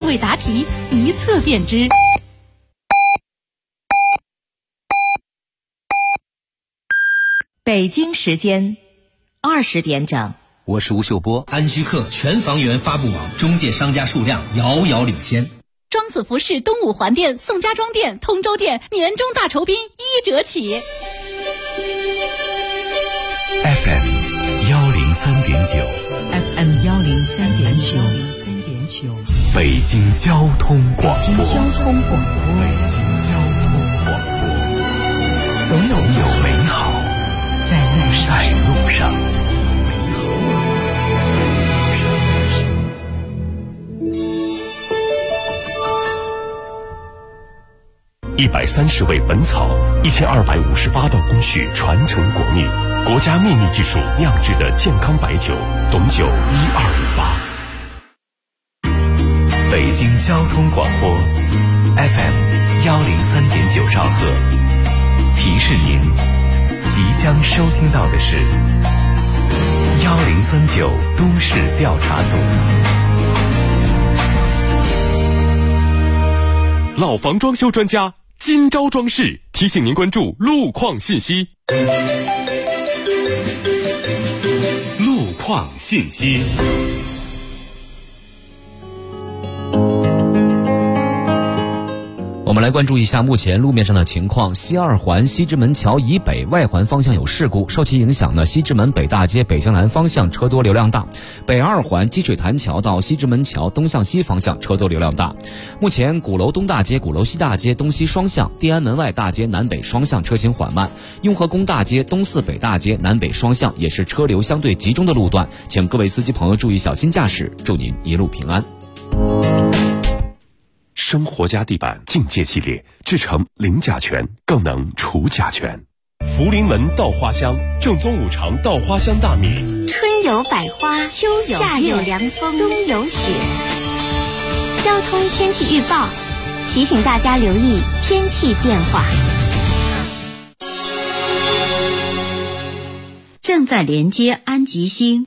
味答题，一测便知。北京时间20点整。 我是吴秀波。 安居客全房源发布网中介商家数量遥遥领先。 庄子服饰东五环店、宋家庄店、通州店年终大酬宾1折起。 FM 103.9 FM 103.9 北京交通广播。 北京交通广播，总有美好在路上。130味本草，1258道工序传承国秘，国家秘密技术酿制的健康白酒，董酒1258。北京交通广播 FM 103.9兆赫，提示您即将收听到的是1039都市调查组。老房装修专家今朝装饰提醒您关注路况信息。路况信息。 我们来关注一下目前路面上的情况。西二环西直门桥以北外环方向有事故，受其影响呢，西直门北大街北向南方向车多流量大，北二环积水潭桥到西直门桥东向西方向车多流量大。目前鼓楼东大街、鼓楼西大街东西双向、地安门外大街南北双向车行缓慢，雍和宫大街东四北大街南北双向也是车流相对集中的路段，请各位司机朋友注意小心驾驶，祝您一路平安。 生活家地板境界系列制成零甲醛，更能除甲醛。福临门稻花香，正宗五常稻花香大米。 春有百花，秋有夏有凉风，冬有雪。交通天气预报提醒大家留意天气变化。 正在连接安吉星。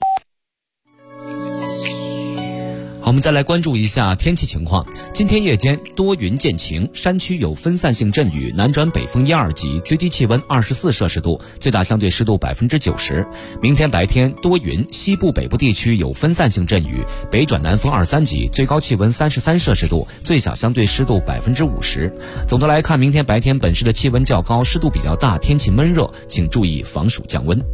好，我们再来关注一下天气情况。今天夜间多云见晴，山区有分散性阵雨，南转北风1、2级，最低气温24摄氏度，最大相对湿度90%。明天白天多云，西部北部地区有分散性阵雨，北转南风2、3级，最高气温33摄氏度，最小相对湿度50%。总的来看，明天白天本市的气温较高，湿度比较大，天气闷热，请注意防暑降温。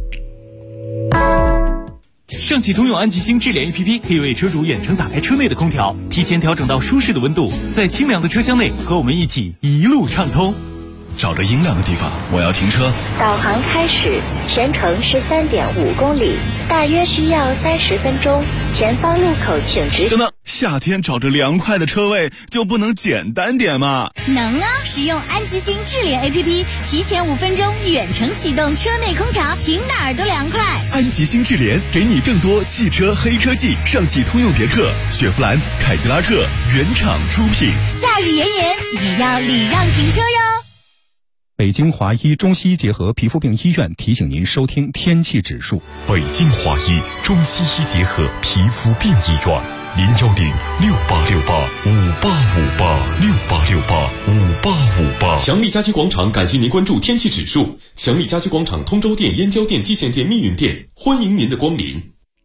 上汽通用安吉星智联 APP 可以为车主远程打开车内的空调，提前调整到舒适的温度，在清凉的车厢内和我们一起一路畅通。 找着阴凉的地方，我要停车。 导航开始，全程13.5公里，大约需要30分钟。前方路口请直行。 等等，夏天找着凉快的车位就不能简单点吗？ 能啊！使用安吉星智联 APP， 提前5分钟远程启动车内空调，停哪儿都凉快。 安吉星智联给你更多汽车黑科技，上汽通用别克、雪佛兰、凯迪拉克原厂出品。 夏日炎炎也要礼让停车哟。 北京华医中西医结合皮肤病医院提醒您收听天气指数。 北京华医中西医结合皮肤病医院，010-6868-5858，6858-5858。强力家居广场感谢您关注天气指数。强力家居广场通州店、燕郊店、蓟县店、密云店，欢迎您的光临。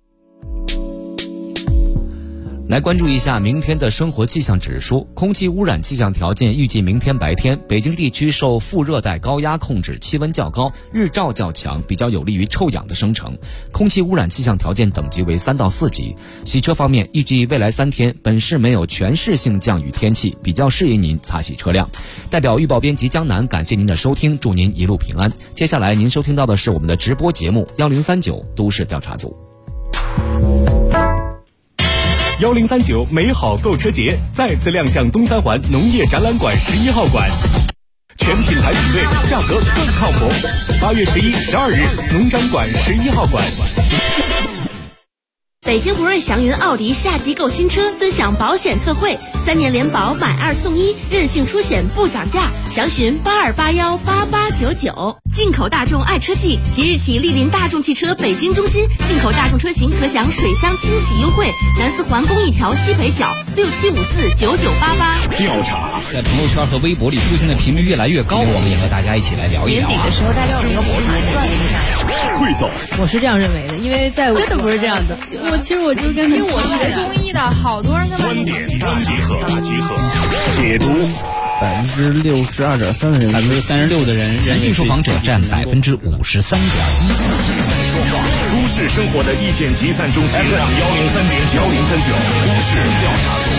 来关注一下明天的生活气象指数。空气污染气象条件预计明天白天，北京地区受副热带高压控制，气温较高，日照较强，比较有利于臭氧的生成。空气污染气象条件等级为3到4级。洗车方面，预计未来3天本市没有全市性降雨天气，比较适宜您擦洗车辆。代表预报编辑江南感谢您的收听，祝您一路平安。接下来您收听到的是我们的直播节目1039都市调查组。 1039美好购车节再次亮相东三环农业展览馆11号馆，全品牌品类，价格更靠谱。8月11、12日，农展馆11号馆。 北京福瑞祥云奥迪夏季购新车尊享保险特惠 ，3年联保买2送1，任性出险不涨价，详询82818899。进口大众爱车季即日起莅临大众汽车北京中心，进口大众车型可享水箱清洗优惠，南四环公益桥西北角67549988。 调查在朋友圈和微博里出现的频率越来越高，我们也和大家一起来聊一聊。 年底的时候，大家有一个博彩赚一下。 汇总， 我是这样认为的，因为在我真的不是这样的。其实我就跟因为我学中医的，好多人跟观点大结合，解读。 62.3%的人 ，36%的人性受访者占53.1%。 都市生活的意见集散中心 FM 103.9，都市调查组。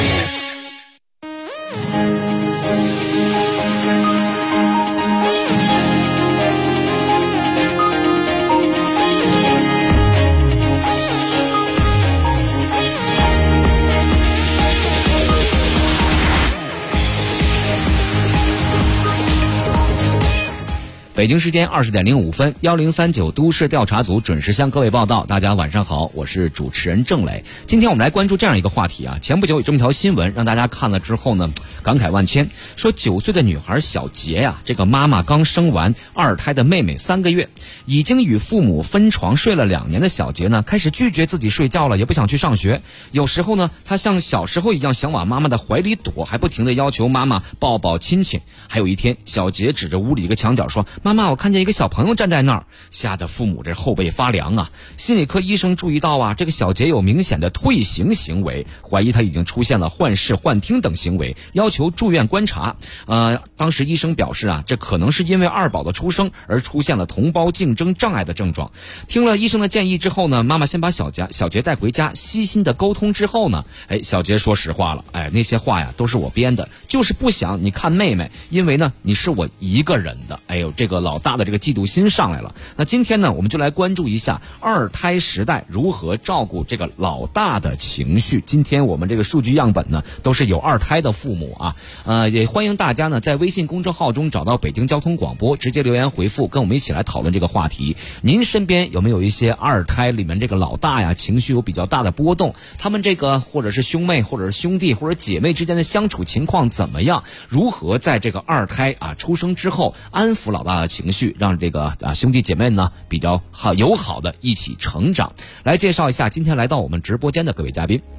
北京时间20点05分，1039都市调查组准时向各位报道。大家晚上好，我是主持人郑磊。今天我们来关注这样一个话题啊。前不久有这么条新闻，让大家看了之后呢，感慨万千。说9岁的女孩小杰呀，这个妈妈刚生完2胎的妹妹3个月，已经与父母分床睡了2年的小杰呢，开始拒绝自己睡觉了，也不想去上学。有时候呢，她像小时候一样想往妈妈的怀里躲，还不停地要求妈妈抱抱亲亲。还有一天，小杰指着屋里一个墙角说：“妈妈，我看见一个小朋友站在那儿。”吓得父母这后背发凉啊！心理科医生注意到啊，这个小杰有明显的退行行为，怀疑他已经出现了幻视、幻听等行为，要求住院观察。当时医生表示啊，这可能是因为2宝的出生而出现了同胞竞争障碍的症状。听了医生的建议之后呢，妈妈先把小杰带回家，悉心的沟通之后呢，小杰说实话了，那些话呀都是我编的，就是不想你看妹妹，因为呢你是我一个人的。这个老大的这个嫉妒心上来了。那今天呢，我们就来关注一下2胎时代如何照顾这个老大的情绪。今天我们这个数据样本呢，都是有2胎的父母啊。也欢迎大家呢在微信公众号中找到北京交通广播，直接留言回复，跟我们一起来讨论这个话题。您身边有没有一些2胎里面这个老大呀，情绪有比较大的波动？他们这个或者是兄妹，或者是兄弟，或者姐妹之间的相处情况怎么样？如何在这个2胎出生之后安抚老大的情绪，让这个兄弟姐妹呢比较友好的一起成长？来介绍一下今天来到我们直播间的各位嘉宾。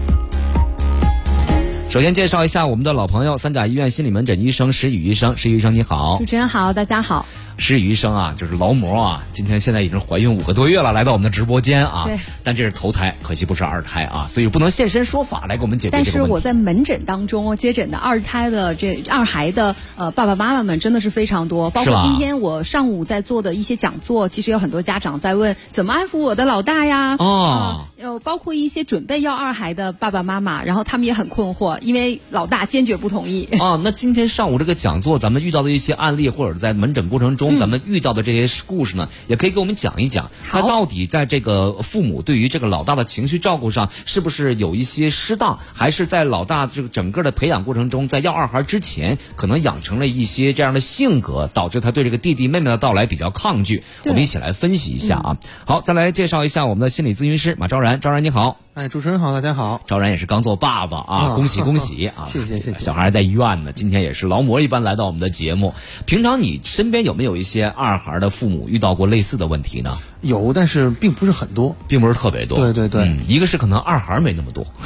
首先介绍一下我们的老朋友，三甲医院心理门诊医生石宇医生。石宇医生你好。 主持人好，大家好。 石宇医生啊，就是劳模啊，今天现在已经怀孕5个多月了，来到我们的直播间啊。 对。 但这是头胎，可惜不是2胎啊，所以不能现身说法来给我们解决这个问题。 但是我在门诊当中接诊的2胎的2孩的爸爸妈妈们真的是非常多，包括今天我上午在做的一些讲座，其实有很多家长在问怎么安抚我的老大呀。包括一些准备要2孩的爸爸妈妈，然后他们也很困惑，因为老大坚决不同意。 那今天上午这个讲座，咱们遇到的一些案例，或者在门诊过程中咱们遇到的这些故事呢，也可以给我们讲一讲。他到底在这个父母对于这个老大的情绪照顾上，是不是有一些失当，还是在老大这个整个的培养过程中，在要2孩之前，可能养成了一些这样的性格，导致他对这个弟弟妹妹的到来比较抗拒。我们一起来分析一下啊。好，再来介绍一下我们的心理咨询师马昭然。昭然你好。 主持人好，大家好。 昭然也是刚做爸爸啊，恭喜恭喜啊！ 谢谢。 小孩在医院呢，今天也是劳模一般来到我们的节目。平常你身边有没有一些2孩的父母遇到过类似的问题呢？ 有，但是并不是很多， 并不是特别多。 对， 一个是可能2孩没那么多。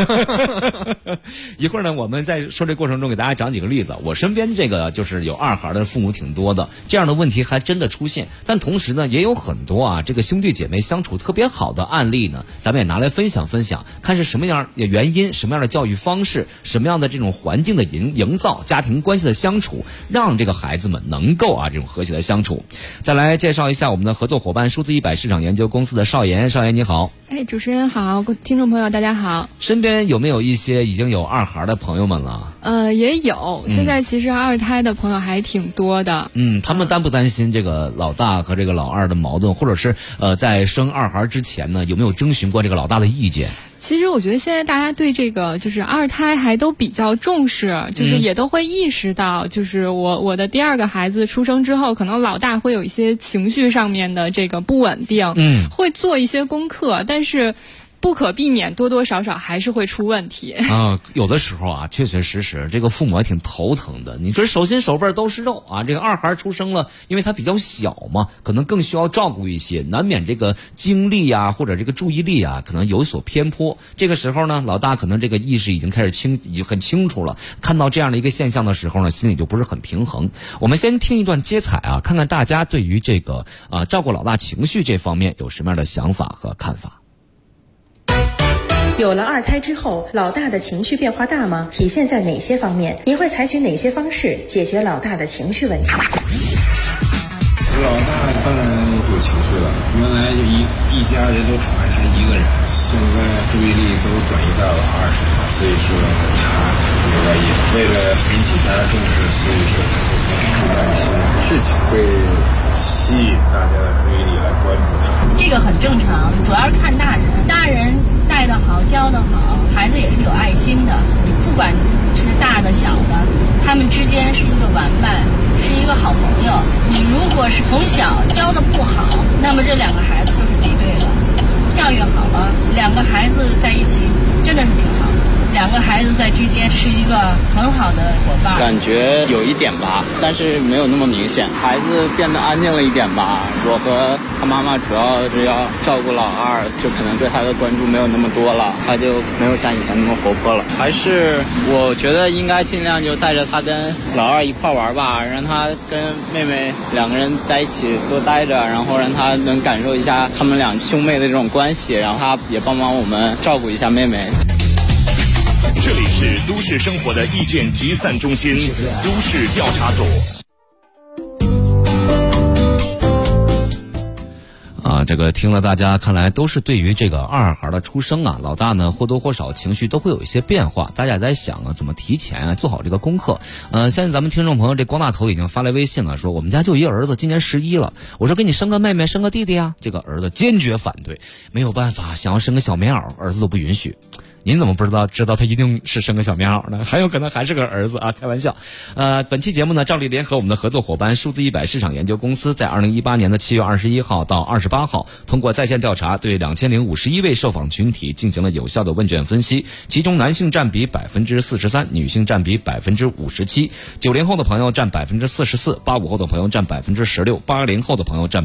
一会儿呢，我们在说这过程中给大家讲几个例子。我身边这个就是有2孩的父母挺多的，这样的问题还真的出现。但同时呢，也有很多这个兄弟姐妹相处特别好的案例呢，咱们也拿来分享，看是什么样的原因，什么样的教育方式，什么样的这种环境的营造，家庭关系的相处，让这个孩子们能够这种和谐的相处。再来介绍一下我们的合作伙伴数字100市场研究公司的邵岩。邵岩你好。 主持人好，听众朋友大家好。 身边有没有一些已经有2孩的朋友们了？ 也有，现在其实2胎的朋友还挺多的。 他们担不担心这个老大和这个老2的矛盾，或者是在生2孩之前呢，有没有征询过这个老大的意见？ 其实我觉得现在大家对这个就是2胎还都比较重视，就是也都会意识到，就是我的第2个孩子出生之后，可能老大会有一些情绪上面的这个不稳定，会做一些功课，但是不可避免，多多少少还是会出问题。 有的时候啊，确确实实这个父母还挺头疼的。你说手心手背都是肉啊，这个二孩出生了，因为他比较小嘛，可能更需要照顾一些，难免这个精力啊或者这个注意力啊可能有所偏颇。这个时候呢，老大可能这个意识已经开始已经很清楚了，看到这样的一个现象的时候呢，心里就不是很平衡。我们先听一段接彩啊，看看大家对于这个照顾老大情绪这方面有什么样的想法和看法。 有了二胎之后，老大的情绪变化大吗？体现在哪些方面？你会采取哪些方式解决老大的情绪问题？ 老大当然有情绪了，原来就一家人都宠爱他一个人，现在注意力都转移到老二身上，所以说他肯定在意。为了引起大家重视，所以说他会做一些事情，会吸引大家的注意力来关注他。 这个很正常，主要是看大人，大人带得好，教得好，孩子也是有爱心的。你不管是大的小的，他们之间是一个玩伴，是一个好朋友。你如果是从小教得不好，那么这两个孩子就是敌对了。教育好了，两个孩子在一起真的是挺好的。两个孩子在之间是一个很好的伙伴。 感觉有一点吧，但是没有那么明显。孩子变得安静了一点吧。我和他妈妈主要是要照顾老二，就可能对他的关注没有那么多了，他就没有像以前那么活泼了。还是我觉得应该尽量就带着他跟老二一块玩吧，让他跟妹妹两个人在一起多待着，然后让他能感受一下他们俩兄妹的这种关系，然后他也帮忙我们照顾一下妹妹。 这里是都市生活的意见集散中心，都市调查组。 这个听了大家看来都是对于这个二孩的出生啊，老大呢或多或少情绪都会有一些变化，大家也在想啊怎么提前做好这个功课。现在咱们听众朋友这光大头已经发来微信了，说我们家就一个儿子，今年11了，我说给你生个妹妹生个弟弟啊，这个儿子坚决反对，没有办法，想要生个小棉袄，儿子都不允许。您怎么不知道他一定是生个小棉袄呢？很有可能还是个儿子啊，开玩笑。本期节目呢，照例联合我们的合作伙伴数字100市场研究公司，在2018年的7月21号到28号，通过在线调查，对2051位受访群体进行了有效的问卷分析，其中男性占比43%，女性占比57%，90后的朋友占44%，85后的朋友占16%，80后的朋友占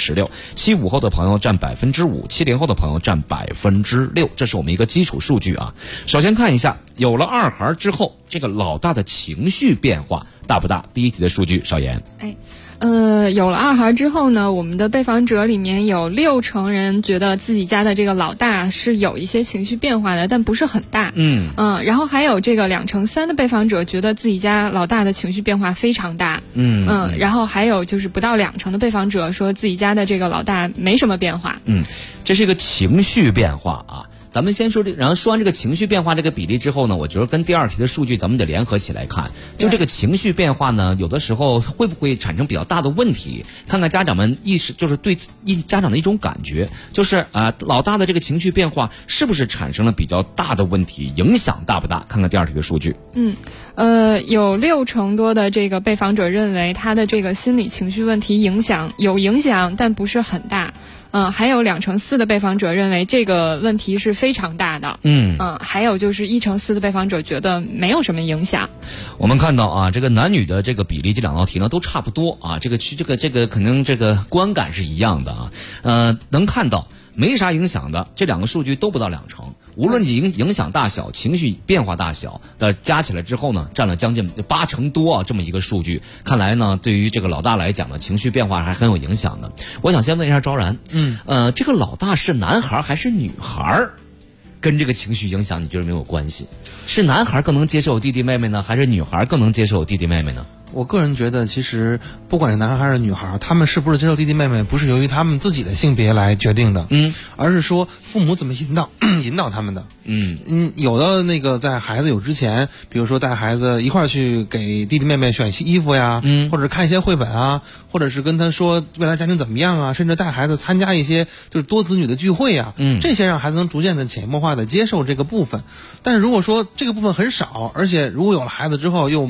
16%，75后的朋友占5%，70后的朋友占6%。这是我们一个基础数据啊。首先看一下，有了二孩之后，这个老大的情绪变化大不大？第一题的数据，邵岩。 有了二孩之后呢，我们的被访者里面有60%人觉得自己家的这个老大是有一些情绪变化的，但不是很大。然后还有这个2/3的被访者觉得自己家老大的情绪变化非常大。然后还有就是不到2成的被访者说自己家的这个老大没什么变化。 这是一个情绪变化啊。咱们先说然后说完这个情绪变化这个比例之后呢，我觉得跟第二题的数据咱们得联合起来看。就这个情绪变化呢，有的时候会不会产生比较大的问题？看看家长们就是对家长的一种感觉，就是老大的这个情绪变化是不是产生了比较大的问题，影响大不大？看看第二题的数据。 有60%多的这个被访者认为他的这个心理情绪问题有影响，但不是很大。还有2/4的被访者认为这个问题是非常大的。还有就是1/4的被访者觉得没有什么影响。 我们看到啊，这个男女的这个比例，这两道题呢都差不多啊，这个可能这个观感是一样的啊。能看到没啥影响的这两个数据都不到2成，无论你影响大小、情绪变化大小的加起来之后呢，占了将近80%多啊，这么一个数据。看来呢，对于这个老大来讲呢，情绪变化还很有影响的。我想先问一下昭然，这个老大是男孩还是女孩？跟这个情绪影响你觉得没有关系？是男孩更能接受弟弟妹妹呢，还是女孩更能接受弟弟妹妹呢？ 我个人觉得，其实不管是男孩还是女孩，他们是不是接受弟弟妹妹，不是由于他们自己的性别来决定的，而是说父母怎么引导他们的。有的那个在孩子有之前，比如说带孩子一块儿去给弟弟妹妹选衣服呀，或者是看一些绘本啊，或者是跟他说未来家庭怎么样啊，甚至带孩子参加一些就是多子女的聚会啊，这些让孩子能逐渐的潜移默化的接受这个部分。但是如果说这个部分很少，而且如果有了孩子之后又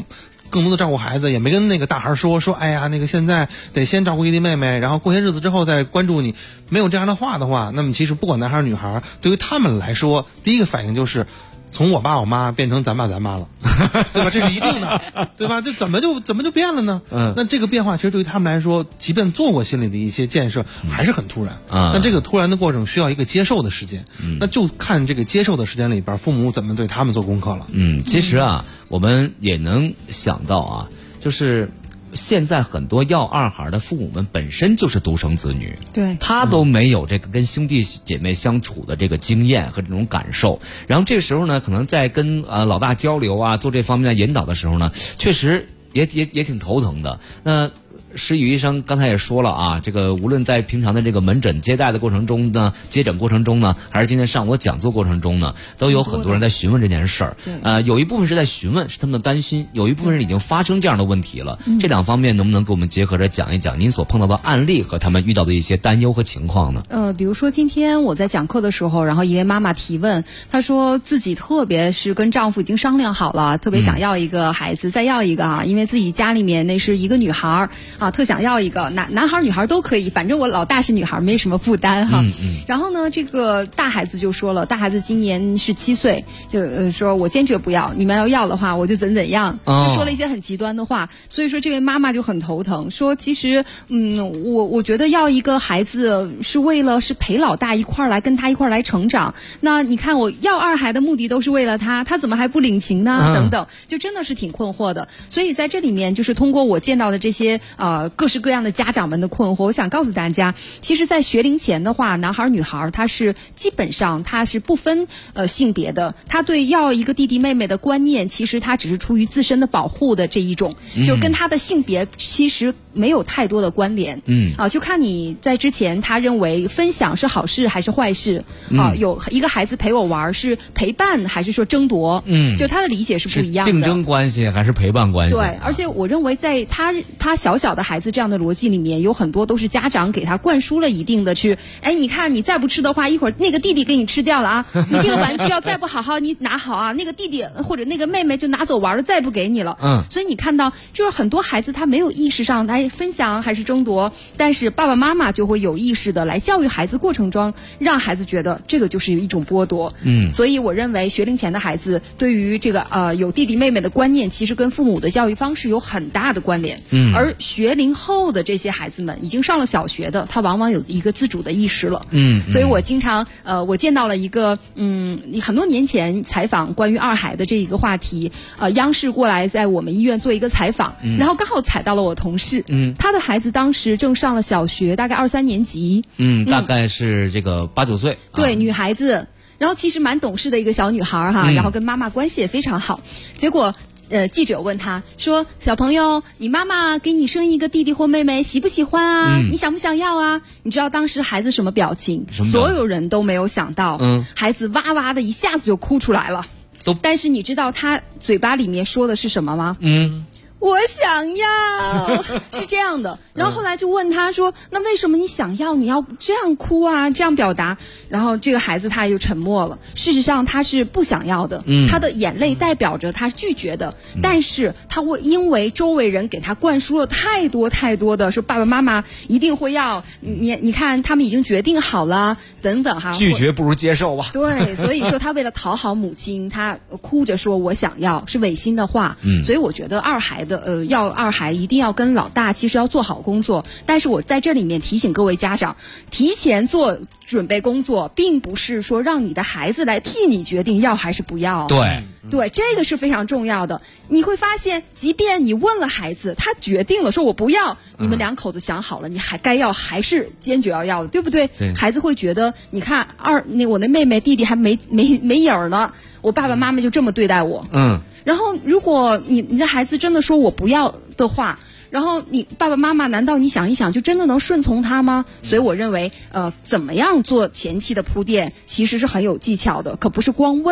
更多的照顾孩子，也没跟那个大孩说哎呀那个现在得先照顾弟弟妹妹，然后过些日子之后再关注你，没有这样的话的话，那么其实不管男孩女孩，对于他们来说，第一个反应就是从我爸我妈变成咱爸咱妈了，对吧？这是一定的，对吧？这怎么就变了呢？那这个变化其实对于他们来说，即便做过心理的一些建设，还是很突然。那这个突然的过程需要一个接受的时间，那就看这个接受的时间里边，父母怎么对他们做功课了。 其实啊，我们也能想到啊，就是现在很多要二孩的父母们本身就是独生子女， 对， 他都没有这个跟兄弟姐妹相处的这个经验和这种感受，然后这个时候呢，可能在跟老大交流啊，做这方面的引导的时候呢，确实也挺头疼的。那石宇医生刚才也说了啊，这个无论在平常的这个门诊接待的过程中呢，接诊过程中呢，还是今天上午的讲座过程中呢，都有很多人在询问这件事儿。有一部分是在询问，是他们的担心；有一部分人已经发生这样的问题了。这两方面能不能给我们结合着讲一讲您所碰到的案例和他们遇到的一些担忧和情况呢？ 比如说今天我在讲课的时候，然后一位妈妈提问，她说自己特别是跟丈夫已经商量好了，特别想要一个孩子，再要一个啊，因为自己家里面那是一个女孩啊，特想要一个。男孩女孩都可以，反正我老大是女孩，没什么负担哈。然后呢，这个大孩子就说了，大孩子今年17岁，就说我坚决不要，你们要的话我就怎样，就说了一些很极端的话。所以说这位妈妈就很头疼，说其实我觉得要一个孩子是为了是陪老大一块儿来跟他一块儿来成长。那你看我要二孩的目的都是为了他怎么还不领情呢？等等，就真的是挺困惑的。所以在这里面就是通过我见到的这些各式各样的家长们的困惑，我想告诉大家，其实在学龄前的话，男孩女孩他是基本上他是不分性别的，他对要一个弟弟妹妹的观念，其实他只是出于自身的保护的这一种，就跟他的性别其实没有太多的关联。就看你在之前他认为分享是好事还是坏事有一个孩子陪我玩是陪伴还是说争夺，就他的理解是不一样的， 竞争关系还是陪伴关系。 对，而且我认为在他小的孩子这样的逻辑里面，有很多都是家长给他灌输了一定的是，哎，你看你再不吃的话，一会儿那个弟弟给你吃掉了啊，你这个玩具要再不好好你拿好啊，那个弟弟或者那个妹妹就拿走玩了，再不给你了。所以你看到就是很多孩子他没有意识上来分享还是争夺，但是爸爸妈妈就会有意识的来教育孩子过程中，让孩子觉得这个就是一种剥夺。所以我认为学龄前的孩子对于这个有弟弟妹妹的观念，其实跟父母的教育方式有很大的关联。而学龄后的这些孩子们已经上了小学的，他往往有一个自主的意识了。所以我经常我见到了一个很多年前采访关于二孩的这一个话题，央视过来在我们医院做一个采访，然后刚好采到了我同事，他的孩子当时正上了小学，大概2、3年级， 大概是这个8、9岁， 对，女孩子，然后其实蛮懂事的一个小女孩哈，然后跟妈妈关系也非常好，结果记者问他说，小朋友，你妈妈给你生一个弟弟或妹妹喜不喜欢啊？你想不想要啊？你知道当时孩子什么表情？所有人都没有想到，孩子哇哇的一下子就哭出来了。但是你知道他嘴巴里面说的是什么吗？我想要，是这样的。然后后来就问他说，那为什么你想要，你要这样哭啊，这样表达？然后这个孩子他就沉默了。事实上他是不想要的，他的眼泪代表着他拒绝的，但是他会因为周围人给他灌输了太多的说爸爸妈妈一定会要，你看他们已经决定好了等等哈， 拒绝不如接受吧。 对，所以说他为了讨好母亲，他哭着说我想要，是违心的话。所以我觉得要二孩一定要跟老大其实要做好工作，但是我在这里面提醒各位家长，提前做准备工作，并不是说让你的孩子来替你决定要还是不要。对，这个是非常重要的。你会发现，即便你问了孩子，他决定了说我不要，你们两口子想好了，你还该要还是坚决要的，对不对？孩子会觉得，你看我那妹妹弟弟还没影儿呢，我爸爸妈妈就这么对待我。然后如果你的孩子真的说我不要的话，然后你爸爸妈妈难道你想一想就真的能顺从他吗？所以我认为怎么样做前期的铺垫其实是很有技巧的，可不是光问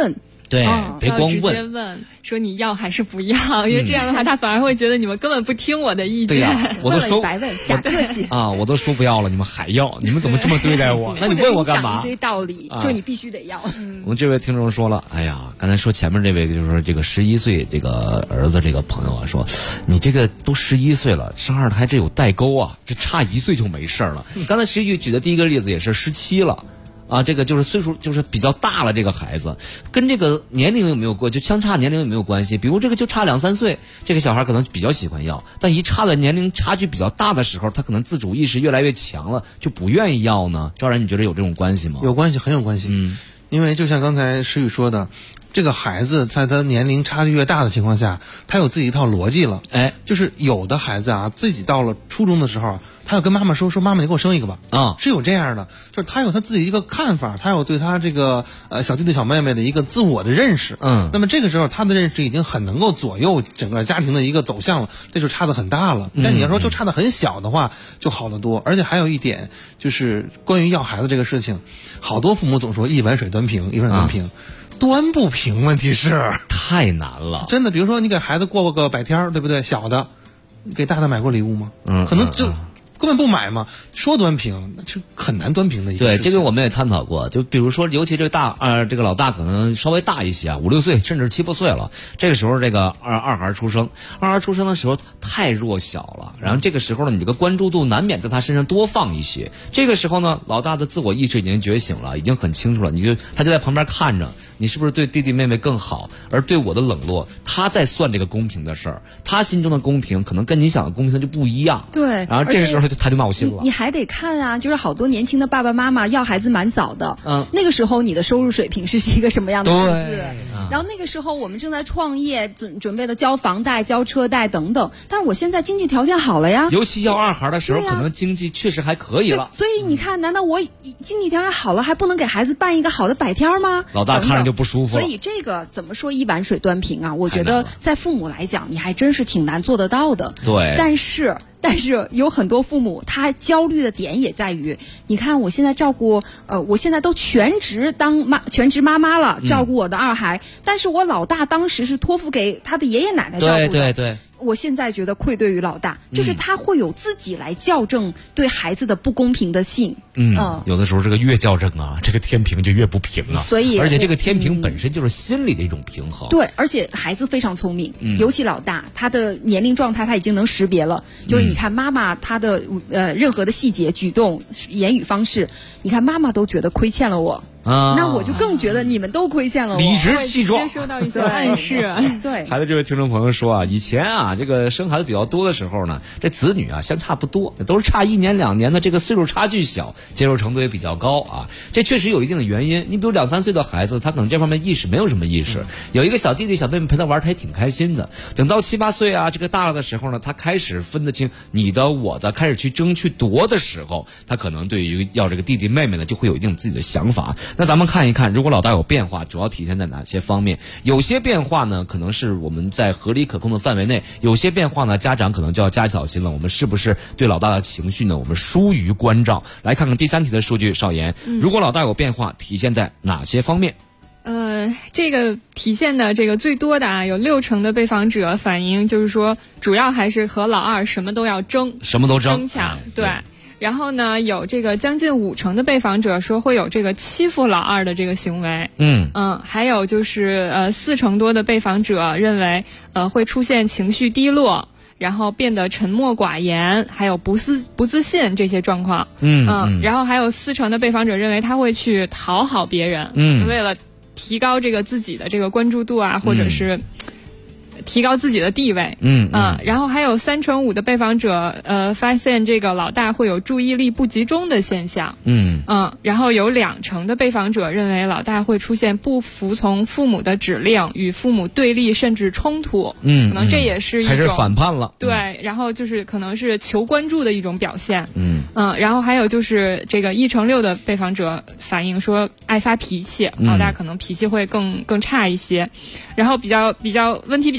对，别光直接问说你要还是不要，因为这样的话他反而会觉得你们根本不听我的意见。 对呀，我都说白问，假客气啊，我都说不要了，你们还要，你们怎么这么对待我？那你问我干嘛？ 讲一堆道理，就你必须得要。 我们这位听众说了，哎呀，刚才说前面这位就是这个11岁这个儿子这个朋友啊，说你这个都11岁了，生二胎这有代沟啊，这差1岁就没事了。刚才实际举的第一个例子也是17了。啊，这个就是岁数就是比较大了，这个孩子跟这个年龄有没有关，就相差年龄有没有关系？比如这个就差2、3岁，这个小孩可能比较喜欢要，但一差的年龄差距比较大的时候，他可能自主意识越来越强了，就不愿意要呢。赵然，你觉得有这种关系吗？ 有关系，很有关系。因为就像刚才石宇说的，这个孩子在他年龄差距越大的情况下，他有自己一套逻辑了。 哎， 就是有的孩子啊，自己到了初中的时候，他要跟妈妈说妈妈你给我生一个吧。是有这样的，就是他有他自己一个看法，他有对他这个小弟弟小妹妹的一个自我的认识。那么这个时候他的认识已经很能够左右整个家庭的一个走向了，这就差得很大了。但你要说就差得很小的话，就好得多。而且还有一点就是关于要孩子这个事情，好多父母总说一碗水端平，一碗水端平。端不平，问题是太难了。 真的，比如说你给孩子过个百天，对不对？小的，给大的买过礼物吗？可能就根本不买嘛。说端平，那就很难端平的一个事情。 对，这个我们也探讨过。就比如说，尤其这个这个老大可能稍微大一些啊，5、6岁，甚至7、8岁了。这个时候，这个二孩出生的时候太弱小了，然后这个时候呢，你这个关注度难免在他身上多放一些。这个时候呢，老大的自我意识已经觉醒了，已经很清楚了。他就在旁边看着。你是不是对弟弟妹妹更好，而对我的冷落？他在算这个公平的事儿，他心中的公平可能跟你想的公平就不一样。 对， 然后这个时候他就闹心了。 你还得看啊，就是好多年轻的爸爸妈妈要孩子蛮早的，那个时候你的收入水平是一个什么样的数字？然后那个时候我们正在创业，准备的交房贷、交车贷等等。但是我现在经济条件好了呀， 尤其要二孩的时候，可能经济确实还可以了。 所以你看，难道我经济条件好了，还不能给孩子办一个好的百天吗？ 老大看着就不舒服。 所以这个怎么说一碗水端平啊？我觉得在父母来讲，你还真是挺难做得到的。 对， 但是有很多父母他焦虑的点也在于，你看我现在照顾我现在都全职妈妈了，照顾我的二孩，但是我老大当时是托付给他的爷爷奶奶照顾的。 对。 我现在觉得愧对于老大，就是他会有自己来校正对孩子的不公平的性。 有的时候这个越校正啊，这个天平就越不平啊。 所以， 而且这个天平本身就是心理的一种平衡。 对，而且孩子非常聪明，尤其老大，他的年龄状态他已经能识别了。就是你看妈妈她的任何的细节、举动、言语方式，你看妈妈都觉得亏欠了我。那我就更觉得你们都亏欠了我， 理直气壮， 接收到一些暗示。 对， 孩子这位听众朋友说啊，以前啊，这个生孩子比较多的时候呢，这子女啊相差不多，都是差1年2年的，这个岁数差距小，接受程度也比较高啊。这确实有一定的原因。你比如2、3岁的孩子，他可能这方面意识没有什么意识，有一个小弟弟小妹妹陪他玩，他也挺开心的。等到7、8岁啊，这个大了的时候呢，他开始分得清你的我的，开始去争去夺的时候，他可能对于要这个弟弟妹妹呢，就会有一定自己的想法。那咱们看一看，如果老大有变化，主要体现在哪些方面？有些变化呢，可能是我们在合理可控的范围内；有些变化呢，家长可能就要加小心了。我们是不是对老大的情绪呢，我们疏于关照？来看看第3题的数据，少言。如果老大有变化，体现在哪些方面？ 这个体现的这个最多的啊，有60%的被访者反映，就是说主要还是和老二什么都要争， 什么都争抢，对。然后呢，有这个将近50%的被访者说会有这个欺负老二的这个行为，还有就是40%多的被访者认为会出现情绪低落，然后变得沉默寡言，还有不自信这些状况，然后还有40%的被访者认为他会去讨好别人，为了提高这个自己的这个关注度啊，或者是提高自己的地位，然后还有35%的被访者发现这个老大会有注意力不集中的现象，然后有20%的被访者认为老大会出现不服从父母的指令，与父母对立甚至冲突，可能这也是一种还是反叛了， 对，然后就是可能是求关注的一种表现，然后还有就是这个1%6的被访者反映说爱发脾气，老大可能脾气会更差一些，然后问题比较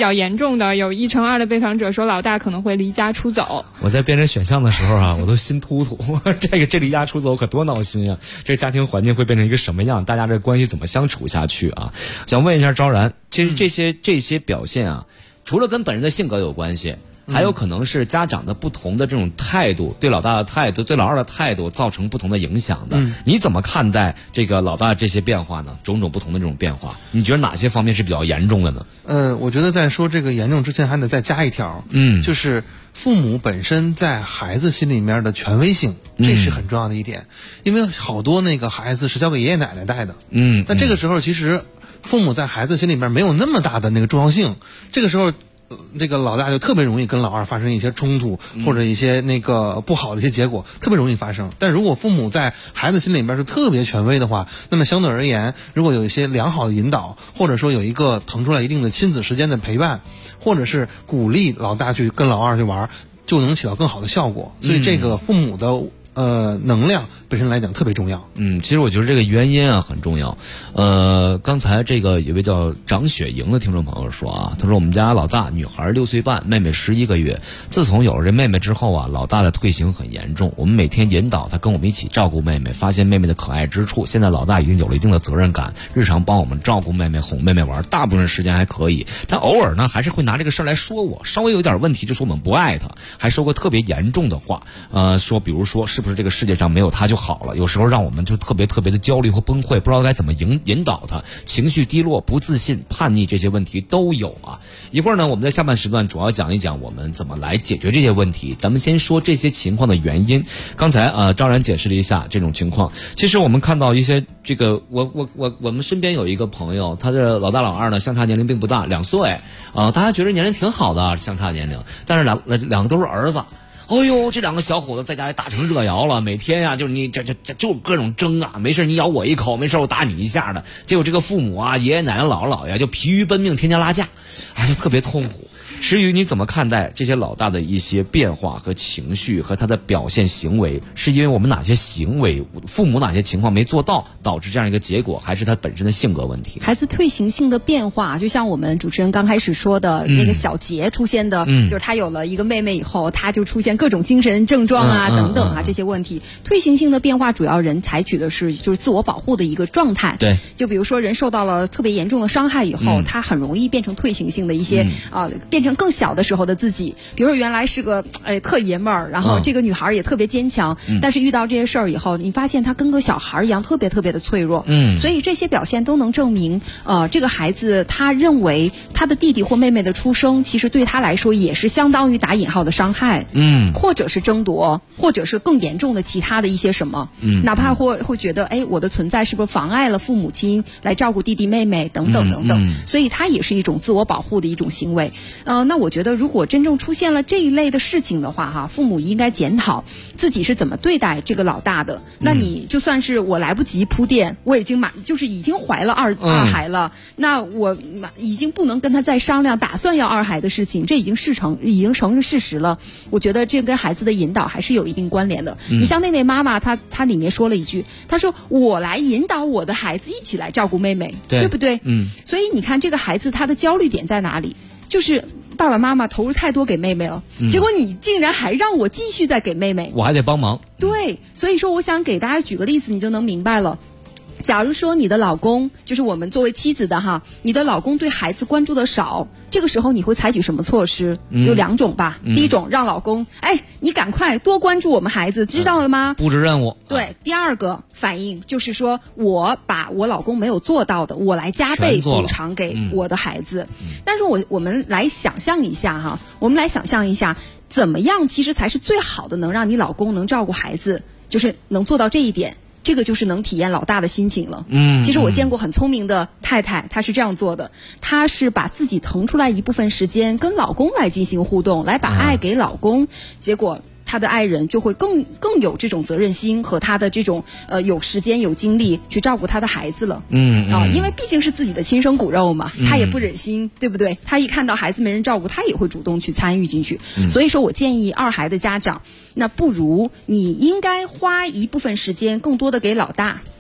较严重的，有1成2的被访者说老大可能会离家出走。 我在编这选项的时候啊，我都心突突，这离家出走可多闹心啊！这个家庭环境会变成一个什么样？大家这关系怎么相处下去啊？想问一下昭然，其实这些表现啊，除了跟本人的性格有关系，还有可能是家长的不同的这种态度，对老大的态度，对老二的态度造成不同的影响的。你怎么看待这个老大这些变化呢？种种不同的这种变化，你觉得哪些方面是比较严重的呢？ 我觉得在说这个严重之前，还得再加一条，就是父母本身在孩子心里面的权威性，这是很重要的一点。因为好多那个孩子是交给爷爷奶奶带的，那这个时候其实父母在孩子心里面没有那么大的那个重要性，这个时候这个老大就特别容易跟老二发生一些冲突，或者一些那个不好的一些结果，特别容易发生。但如果父母在孩子心里面是特别权威的话，那么相对而言，如果有一些良好的引导，或者说有一个腾出来一定的亲子时间的陪伴，或者是鼓励老大去跟老二去玩，就能起到更好的效果。所以这个父母的能量本身来讲特别重要。 其实我觉得这个原因啊很重要。刚才这个有位叫张雪莹的听众朋友说啊，他说我们家老大女孩6岁半，妹妹11个月。自从有了这妹妹之后啊，老大的退行很严重。我们每天引导他跟我们一起照顾妹妹，发现妹妹的可爱之处。现在老大已经有了一定的责任感，日常帮我们照顾妹妹，哄妹妹玩，大部分时间还可以。但偶尔呢，还是会拿这个事儿来说我，稍微有点问题就说我们不爱他，还说过特别严重的话。说比如说是不是这个世界上没有他就好了？有时候让我们就特别的焦虑和崩溃，不知道该怎么引导他，情绪低落、不自信、叛逆这些问题都有啊。一会儿呢，我们在下半时段主要讲一讲我们怎么来解决这些问题。咱们先说这些情况的原因。刚才昭然解释了一下这种情况。其实我们看到一些这个，我们身边有一个朋友，他的老大老二呢相差年龄并不大，2岁大家觉得年龄挺好的相差年龄，但是两个都是儿子。哦呦，这2个小伙子在家里打成热窑了，每天呀就是你就各种争啊，没事你咬我一口，没事我打你一下的。结果这个父母啊、爷爷奶奶、姥姥姥爷就疲于奔命，天天拉架，就特别痛苦。至于你怎么看待这些老大的一些变化和情绪和他的表现行为，是因为我们哪些行为，父母哪些情况没做到，导致这样一个结果，还是他本身的性格问题？ 孩子退行性的变化，就像我们主持人刚开始说的那个小杰出现的，就是他有了一个妹妹以后，他就出现各种精神症状啊等等啊这些问题。退行性的变化主要人采取的是就是自我保护的一个状态。 对， 就比如说人受到了特别严重的伤害以后，他很容易变成退行性的一些变成更小的时候的自己。比如说原来是个特爷们儿，然后这个女孩也特别坚强，但是遇到这些事儿以后，你发现她跟个小孩一样特别的脆弱。所以这些表现都能证明这个孩子他认为他的弟弟或妹妹的出生其实对他来说也是相当于打引号的伤害，或者是争夺，或者是更严重的其他的一些什么，哪怕会觉得我的存在是不是妨碍了父母亲来照顾弟弟妹妹等等等等，所以它也是一种自我保护的一种行为。那我觉得如果真正出现了这一类的事情的话父母应该检讨自己是怎么对待这个老大的。那你就算是我来不及铺垫，我已经已经怀了二孩了，那我已经不能跟他再商量打算要2孩的事情，这已经成是事实了。我觉得这跟孩子的引导还是有一定关联的。你像那位妈妈，她里面说了一句，她说我来引导我的孩子一起来照顾妹妹，对不对？所以你看这个孩子他的焦虑点在哪里？就是爸爸妈妈投入太多给妹妹了，结果你竟然还让我继续再给妹妹， 我还得帮忙。 对，所以说我想给大家举个例子，你就能明白了。假如说你的老公，就是我们作为妻子的你的老公对孩子关注的少，这个时候你会采取什么措施？有2种吧。第一种，让老公你赶快多关注我们孩子，知道了吗？ 布置任务。 对，第二个反应就是说我把我老公没有做到的，我来加倍补偿给我的孩子。但是我们来想象一下怎么样其实才是最好的，能让你老公能照顾孩子，就是能做到这一点。这个就是能体验老大的心情了。其实我见过很聪明的太太，她是这样做的，她是把自己腾出来一部分时间跟老公来进行互动，来把爱给老公，结果他的爱人就会更有这种责任心和他的这种有时间有精力去照顾他的孩子了。因为毕竟是自己的亲生骨肉嘛，他也不忍心，对不对？他一看到孩子没人照顾，他也会主动去参与进去。所以说我建议2孩的家长，那不如你应该花一部分时间更多的给老大，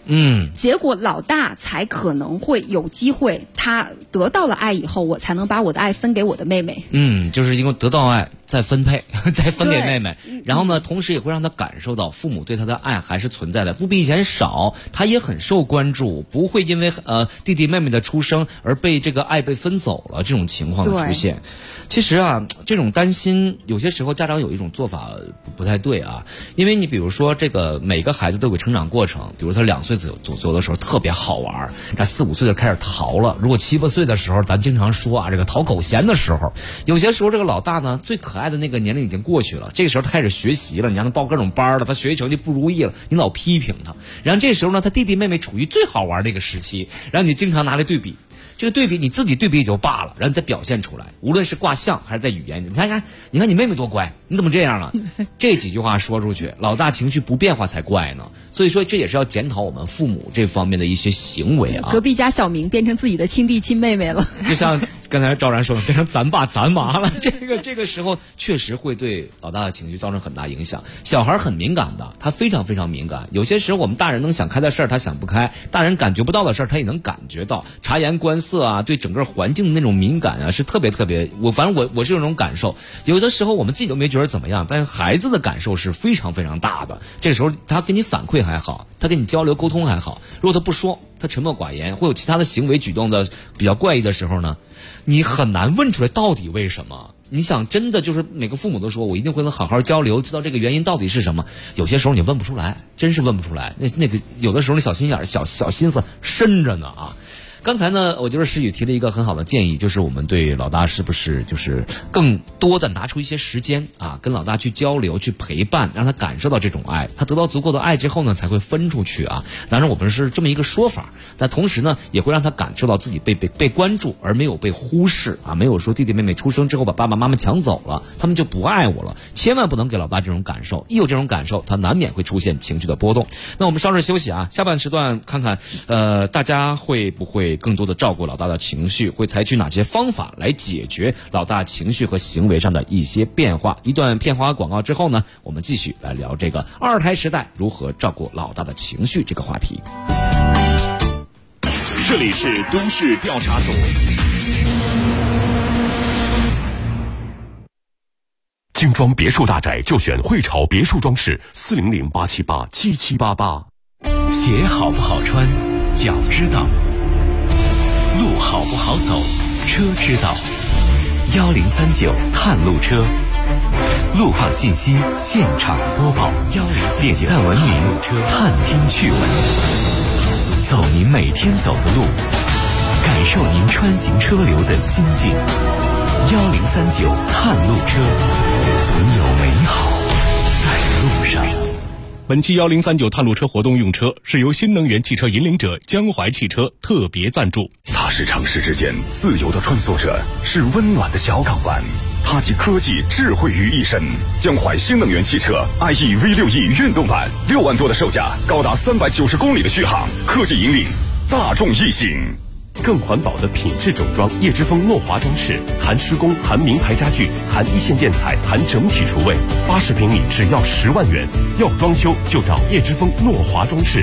结果老大才可能会有机会，他得到了爱以后，我才能把我的爱分给我的妹妹。 就是因为得到爱再分配，再分给妹妹，然后呢，同时也会让他感受到父母对他的爱还是存在的，不比以前少，他也很受关注，不会因为弟弟妹妹的出生而被这个爱被分走了这种情况的出现。其实啊，这种担心有些时候家长有一种做法不太对啊，因为你比如说这个每个孩子都有成长过程，比如他2岁左右的时候特别好玩，那4、5岁就开始逃了。如果7、8岁的时候，咱经常说啊，这个讨狗嫌的时候，有些时候这个老大呢最可爱的那个年龄已经过去了，这个时候他开始学习了，你让他报各种班了，他学习成绩不如意了，你老批评他。然后这时候呢，他弟弟妹妹处于最好玩的一个时期，然后你经常拿来对比。这个对比你自己对比也就罢了，然后再表现出来，无论是卦象还是在语言，你看你妹妹多乖，你怎么这样了？这几句话说出去，老大情绪不变化才怪呢。所以说这也是要检讨我们父母这方面的一些行为啊。 隔壁家小明变成自己的亲弟亲妹妹了， 就像刚才赵然说的，变成咱爸咱妈了。这个时候确实会对老大的情绪造成很大影响。小孩很敏感的，他非常非常敏感。有些时候我们大人能想开的事儿他想不开，大人感觉不到的事儿他也能感觉到。察言观色啊，对整个环境的那种敏感啊，是特别特别。反正我是有这种感受。有的时候我们自己都没觉得怎么样，但是孩子的感受是非常非常大的。这个时候他给你反馈还好，他跟你交流沟通还好。如果他不说，他沉默寡言，会有其他的行为举动的比较怪异的时候呢，你很难问出来到底为什么。你想真的就是每个父母都说我一定会能好好交流，知道这个原因到底是什么，有些时候你问不出来，真是问不出来。那个有的时候那小心眼小心思深着呢啊。刚才呢，我觉得诗雨提了一个很好的建议，就是我们对老大是不是就是更多的拿出一些时间啊，跟老大去交流、去陪伴，让他感受到这种爱。他得到足够的爱之后呢，才会分出去啊。当然，我们是这么一个说法，但同时呢，也会让他感受到自己被关注，而没有被忽视啊，没有说弟弟妹妹出生之后把爸爸妈妈抢走了，他们就不爱我了。千万不能给老大这种感受，一有这种感受，他难免会出现情绪的波动。那我们稍事休息啊，下半时段看看大家会不会更多的照顾老大的情绪，会采取哪些方法来解决老大情绪和行为上的一些变化。一段片花广告之后呢，我们继续来聊这个2胎时代如何照顾老大的情绪这个话题。 这里是都市调查组。精装别墅大宅就选汇潮别墅装饰，400-878-7788。 鞋好不好穿，脚知道；路好不好走，车知道。1039探路车，路况信息现场播报。点赞文明，探听趣闻，走您每天走的路，感受您穿行车流的心境。1039探路车，总有美好在路上。 本期1039探路车活动用车是由新能源汽车引领者江淮汽车特别赞助。 它是城市之间自由的穿梭者，是温暖的小港湾。它集科技智慧于一身。江淮新能源汽车 IE V6E 运动版，6万多的售价，高达390公里的续航，科技引领大众一行。更环保的品质整装，叶之峰诺华装饰，含施工，含名牌家具，含一线建材，含整体厨卫，80平米只要10万元。要装修就找叶之峰诺华装饰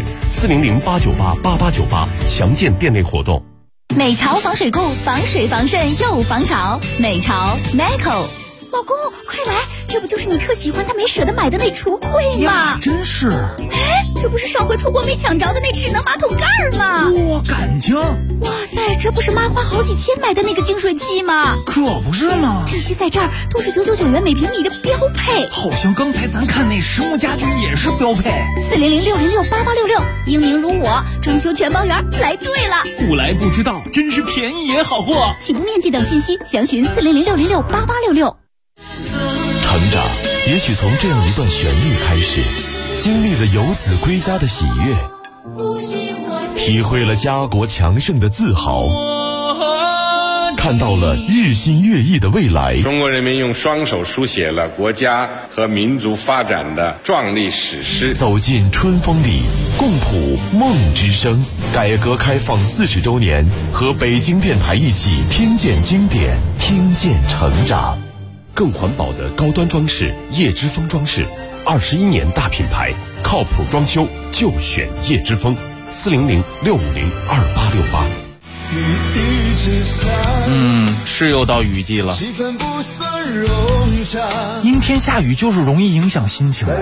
，400-898-8898，详见店内活动。 美潮防水固，防水防渗又防潮。美潮 Nico。老公，快来！这不就是你特喜欢他没舍得买的那橱柜吗？ 真是！ 哎，这不是上回出国没抢着的那智能马桶盖吗？ 哇，感情！ 哇塞，这不是妈花好几千买的那个净水器吗？ 可不是嘛！ 这些在这儿都是999元每平米的标配。 好像刚才咱看那实木家居也是标配。 400-606-8866，英明如我，装修全包圆来对了。 不来不知道，真是便宜也好货。 起步面积等信息详询400-606-8866。 成长也许从这样一段旋律开始，经历了游子归家的喜悦，体会了家国强盛的自豪，看到了日新月异的未来。 中国人民用双手书写了国家和民族发展的壮丽史诗。 走进春风里，共谱梦之声。改革开放40周年，和北京电台一起听见经典，听见成长。更环保的高端装饰，叶之峰装饰，21年大品牌，靠谱装修就选叶之峰。 400-650-2868。 是又到雨季了，阴天下雨就是容易影响心情。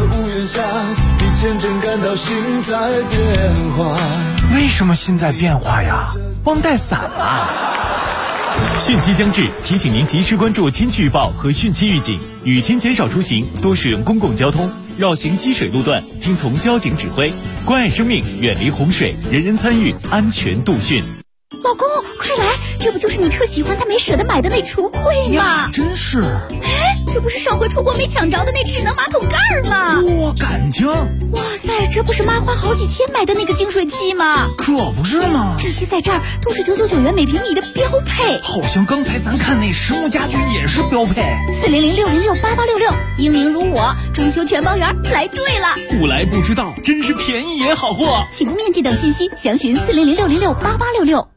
为什么心在变化呀？忘带伞啊！ 汛期将至，提醒您及时关注天气预报和汛期预警，雨天减少出行，多使用公共交通，绕行积水路段，听从交警指挥，关爱生命，远离洪水，人人参与，安全度汛。 老公，快来！这不就是你特喜欢但没舍得买的那橱柜吗？ 真是！ 哎，这不是上回出国没抢着的那智能马桶盖吗？ 哇，感情！ 哇塞，这不是妈花好几千买的那个净水器吗？ 可不是吗？ 这些在这儿都是999元每平米的标配。 好像刚才咱看那实木家居也是标配。 400-606-8866，英明如我，装修全包圆，来对了。 不来不知道，真是便宜也好货。 起步面积等信息详询400-606-8866。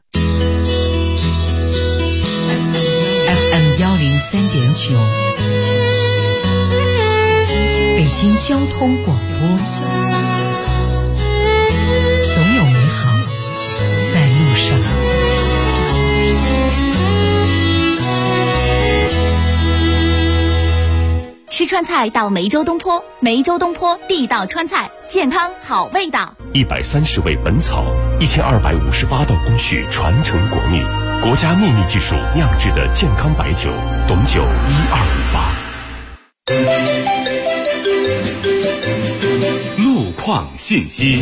FM 103.9，北京交通广播，总有美好在路上。 吃川菜到梅州东坡，梅州东坡地道川菜，健康好味道。 130味本草，1258道工序传承国秘，国家秘密技术酿制的健康白酒，董酒1258。路况信息。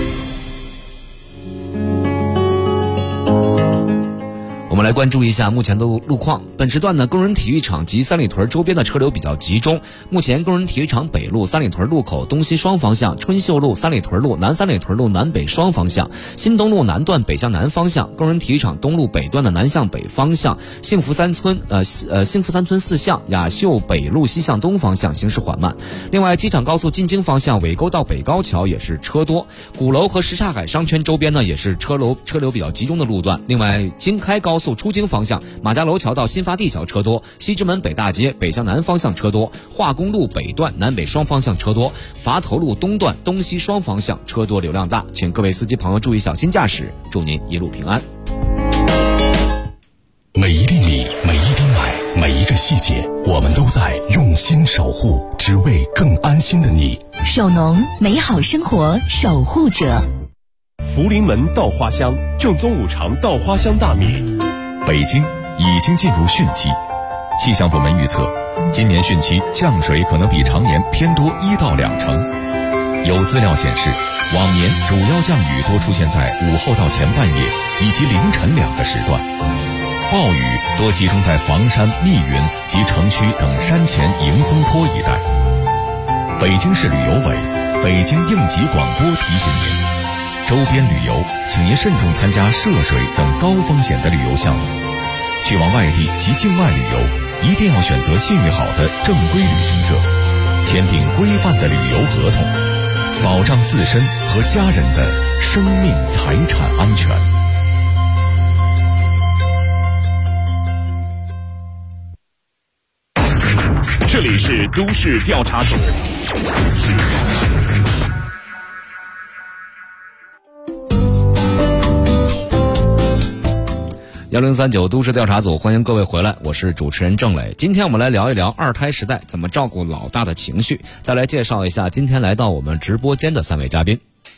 我们来关注一下目前的路况。本时段呢，工人体育场及三里屯周边的车流比较集中。目前工人体育场北路三里屯路口东西双方向，春秀路三里屯路南三里屯路南北双方向，新东路南段北向南方向，工人体育场东路北段的南向北方向，幸福三村四巷，雅秀北路西向东方向行驶缓慢。另外，机场高速进京方向尾沟到北高桥也是车多。鼓楼和什刹海商圈周边呢也是车流比较集中的路段。另外，京开高速出京方向，马家楼桥到新发地桥车多，西直门北大街北向南方向车多，化工路北段南北双方向车多，垡头路东段东西双方向车多流量大，请各位司机朋友注意小心驾驶，祝您一路平安。 每一粒米，每一滴奶，每一个细节，我们都在用心守护，只为更安心的你。 首农，美好生活守护者。 福临门稻花香，正宗五常稻花香大米。 北京已经进入汛期，气象部门预测，今年汛期降水可能比常年偏多1到2成。有资料显示，往年主要降雨多出现在午后到前半夜以及凌晨2个时段，暴雨多集中在房山、密云及城区等山前迎风坡一带。北京市旅游委、北京应急广播提醒您，周边旅游请您慎重参加涉水等高风险的旅游项目。去往外地及境外旅游，一定要选择信誉好的正规旅行社，签订规范的旅游合同，保障自身和家人的生命财产安全。 这里是都市调查组。 1039都市调查组，欢迎各位回来，我是主持人郑磊。今天我们来聊一聊二胎时代怎么照顾老大的情绪，再来介绍一下今天来到我们直播间的3位嘉宾。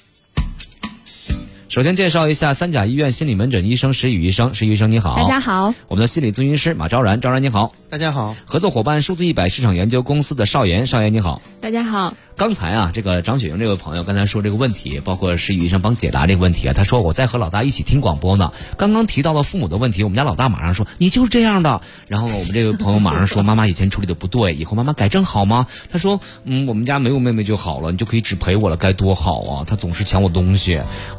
首先介绍一下三甲医院心理门诊医生石宇医生，石宇医生你好。 大家好。 我们的心理咨询师马昭然，昭然你好。 大家好。 合作伙伴数字100市场研究公司的邵岩，邵岩你好。 大家好。 刚才啊，这个张雪莹这位朋友刚才说这个问题，包括石宇医生帮解答这个问题啊，他说我在和老大一起听广播呢，刚刚提到了父母的问题，我们家老大马上说你就是这样的，然后我们这位朋友马上说妈妈以前处理的不对，以后妈妈改正好吗？他说我们家没有妹妹就好了，你就可以只陪我了，该多好啊！他总是抢我东西，我不知道该怎么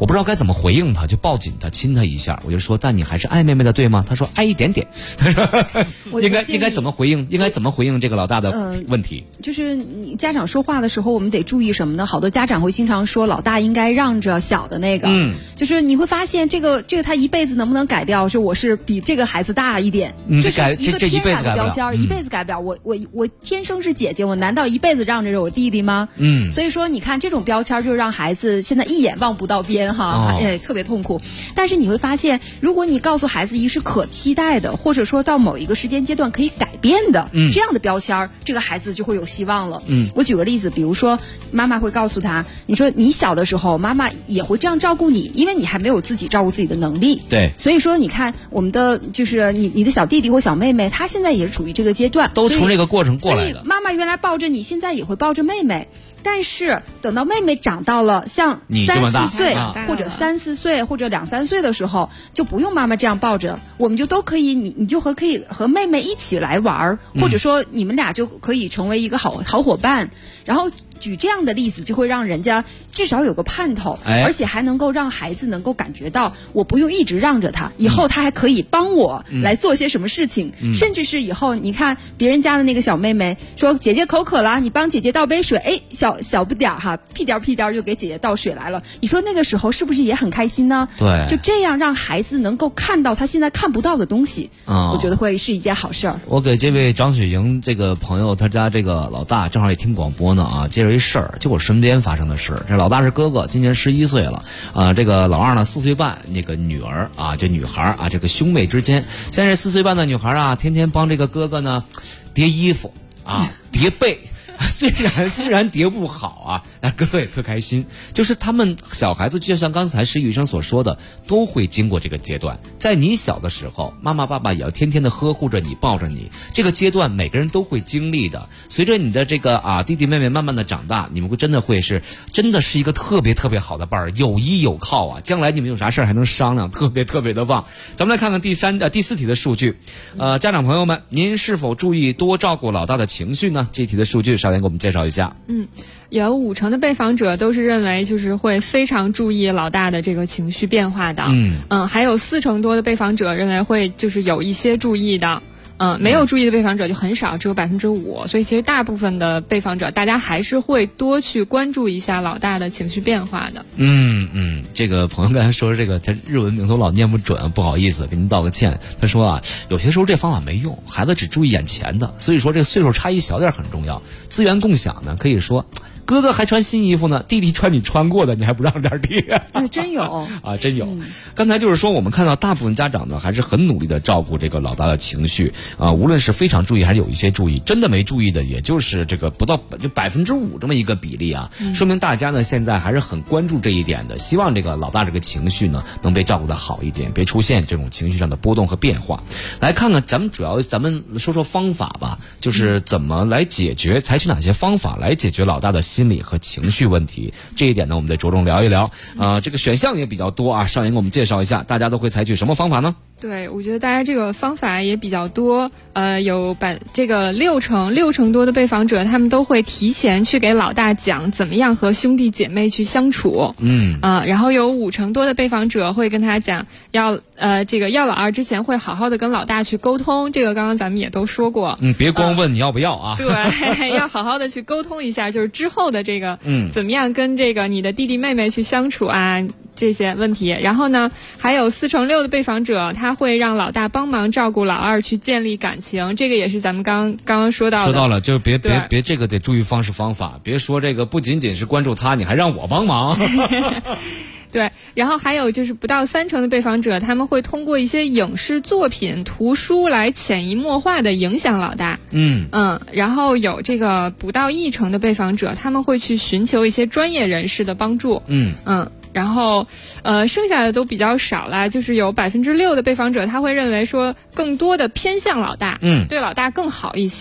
怎么回应他？就抱紧他，亲他一下。我就说，但你还是爱妹妹的，对吗？他说爱一点点。他说应该怎么回应？应该怎么回应这个老大的问题？ 就是你家长说话的时候，我们得注意什么呢？好多家长会经常说，老大应该让着小的那个。就是你会发现，这个他一辈子能不能改掉？是我是比这个孩子大一点，这是一个天然的标签，一辈子改不了。我天生是姐姐，我难道一辈子让着我弟弟吗？所以说你看这种标签就让孩子现在一眼望不到边哈，特别痛苦。但是你会发现，如果你告诉孩子一是可期待的，或者说到某一个时间阶段可以改变的，这样的标签，这个孩子就会有希望了。我举个例子，比如说妈妈会告诉他，你说你小的时候，妈妈也会这样照顾你，因为你还没有自己照顾自己的能力。 对， 所以说你看我们的就是你的小弟弟或小妹妹，他现在也是处于这个阶段， 都从这个过程过来的。 所以妈妈原来抱着你，现在也会抱着妹妹。但是等到妹妹长到了像3、4岁或者3、4岁或者2、3岁的时候，就不用妈妈这样抱着，我们就都可以，你就可以和妹妹一起来玩，或者说你们俩就可以成为一个好伙伴，然后。举这样的例子就会让人家至少有个盼头，而且还能够让孩子能够感觉到我不用一直让着他，以后他还可以帮我来做些什么事情，甚至是以后你看别人家的那个小妹妹说姐姐口渴了，你帮姐姐倒杯水，哎，小不点哈，屁颠就给姐姐倒水来了，你说那个时候是不是也很开心呢？ 对， 就这样让孩子能够看到他现在看不到的东西，我觉得会是一件好事儿。 我给这位张雪莹这个朋友，他家这个老大正好也听广播呢啊，接着一事儿，就我身边发生的事。这老大是哥哥，今年11岁了，这个老二呢4岁半，那个女儿啊，这女孩啊，这个兄妹之间，现在4岁半的女孩啊，天天帮这个哥哥呢叠衣服啊，叠被。虽然叠不好啊，但哥哥也特开心。就是他们小孩子，就像刚才石宇生所说的，都会经过这个阶段。在你小的时候，妈妈爸爸也要天天的呵护着你，抱着你。这个阶段每个人都会经历的。随着你的这个弟弟妹妹慢慢的长大，你们会真的是一个特别特别好的伴儿，有依有靠啊。将来你们有啥事儿还能商量，特别特别的棒。咱们来看看第4题的数据。家长朋友们，您是否注意多照顾老大的情绪呢？这一题的数据少年给我们介绍一下。 有50%的被访者都是认为就是会非常注意老大的这个情绪变化的。还有40%多的被访者认为会就是有一些注意的。没有注意的被访者就很少，只有5%，所以其实大部分的被访者，大家还是会多去关注一下老大的情绪变化的。 这个朋友刚才说这个他日文名都老念不准，不好意思，给您道个歉。他说啊，有些时候这方法没用，孩子只注意眼前的，所以说这个岁数差异小点很重要。资源共享呢，可以说。哥哥还穿新衣服呢，弟弟穿你穿过的，你还不让点弟？ 真有啊，真有。刚才就是说，我们看到大部分家长呢，还是很努力的照顾这个老大的情绪啊，无论是非常注意还是有一些注意，真的没注意的，也就是这个不到就5%这么一个比例啊，说明大家呢现在还是很关注这一点的，希望这个老大这个情绪呢能被照顾得好一点，别出现这种情绪上的波动和变化。来看看咱们说说方法吧，就是怎么来解决，采取哪些方法来解决老大的心理和情绪问题，这一点呢我们得着重聊一聊。这个选项也比较多啊，少言给我们介绍一下，大家都会采取什么方法呢？ 对，我觉得大家这个方法也比较多，有这个60%多的被访者，他们都会提前去给老大讲怎么样和兄弟姐妹去相处。然后有50%多的被访者会跟他讲要老二之前会好好的跟老大去沟通，这个刚刚咱们也都说过。 别光问你要不要啊。 对，要好好的去沟通一下，就是之后的这个怎么样跟这个你的弟弟妹妹去相处啊。这些问题，然后呢，还有46%的被访者，他会让老大帮忙照顾老二，去建立感情。这个也是咱们刚刚说到的。说到了，就别这个得注意方法，别说这个不仅仅是关注他，你还让我帮忙。 对，然后还有就是不到30%的被访者，他们会通过一些影视作品、图书来潜移默化的影响老大。然后有这个不到1%的被访者，他们会去寻求一些专业人士的帮助。然后，剩下的都比较少啦，就是有6%的被访者，他会认为说更多的偏向老大，对老大更好一些。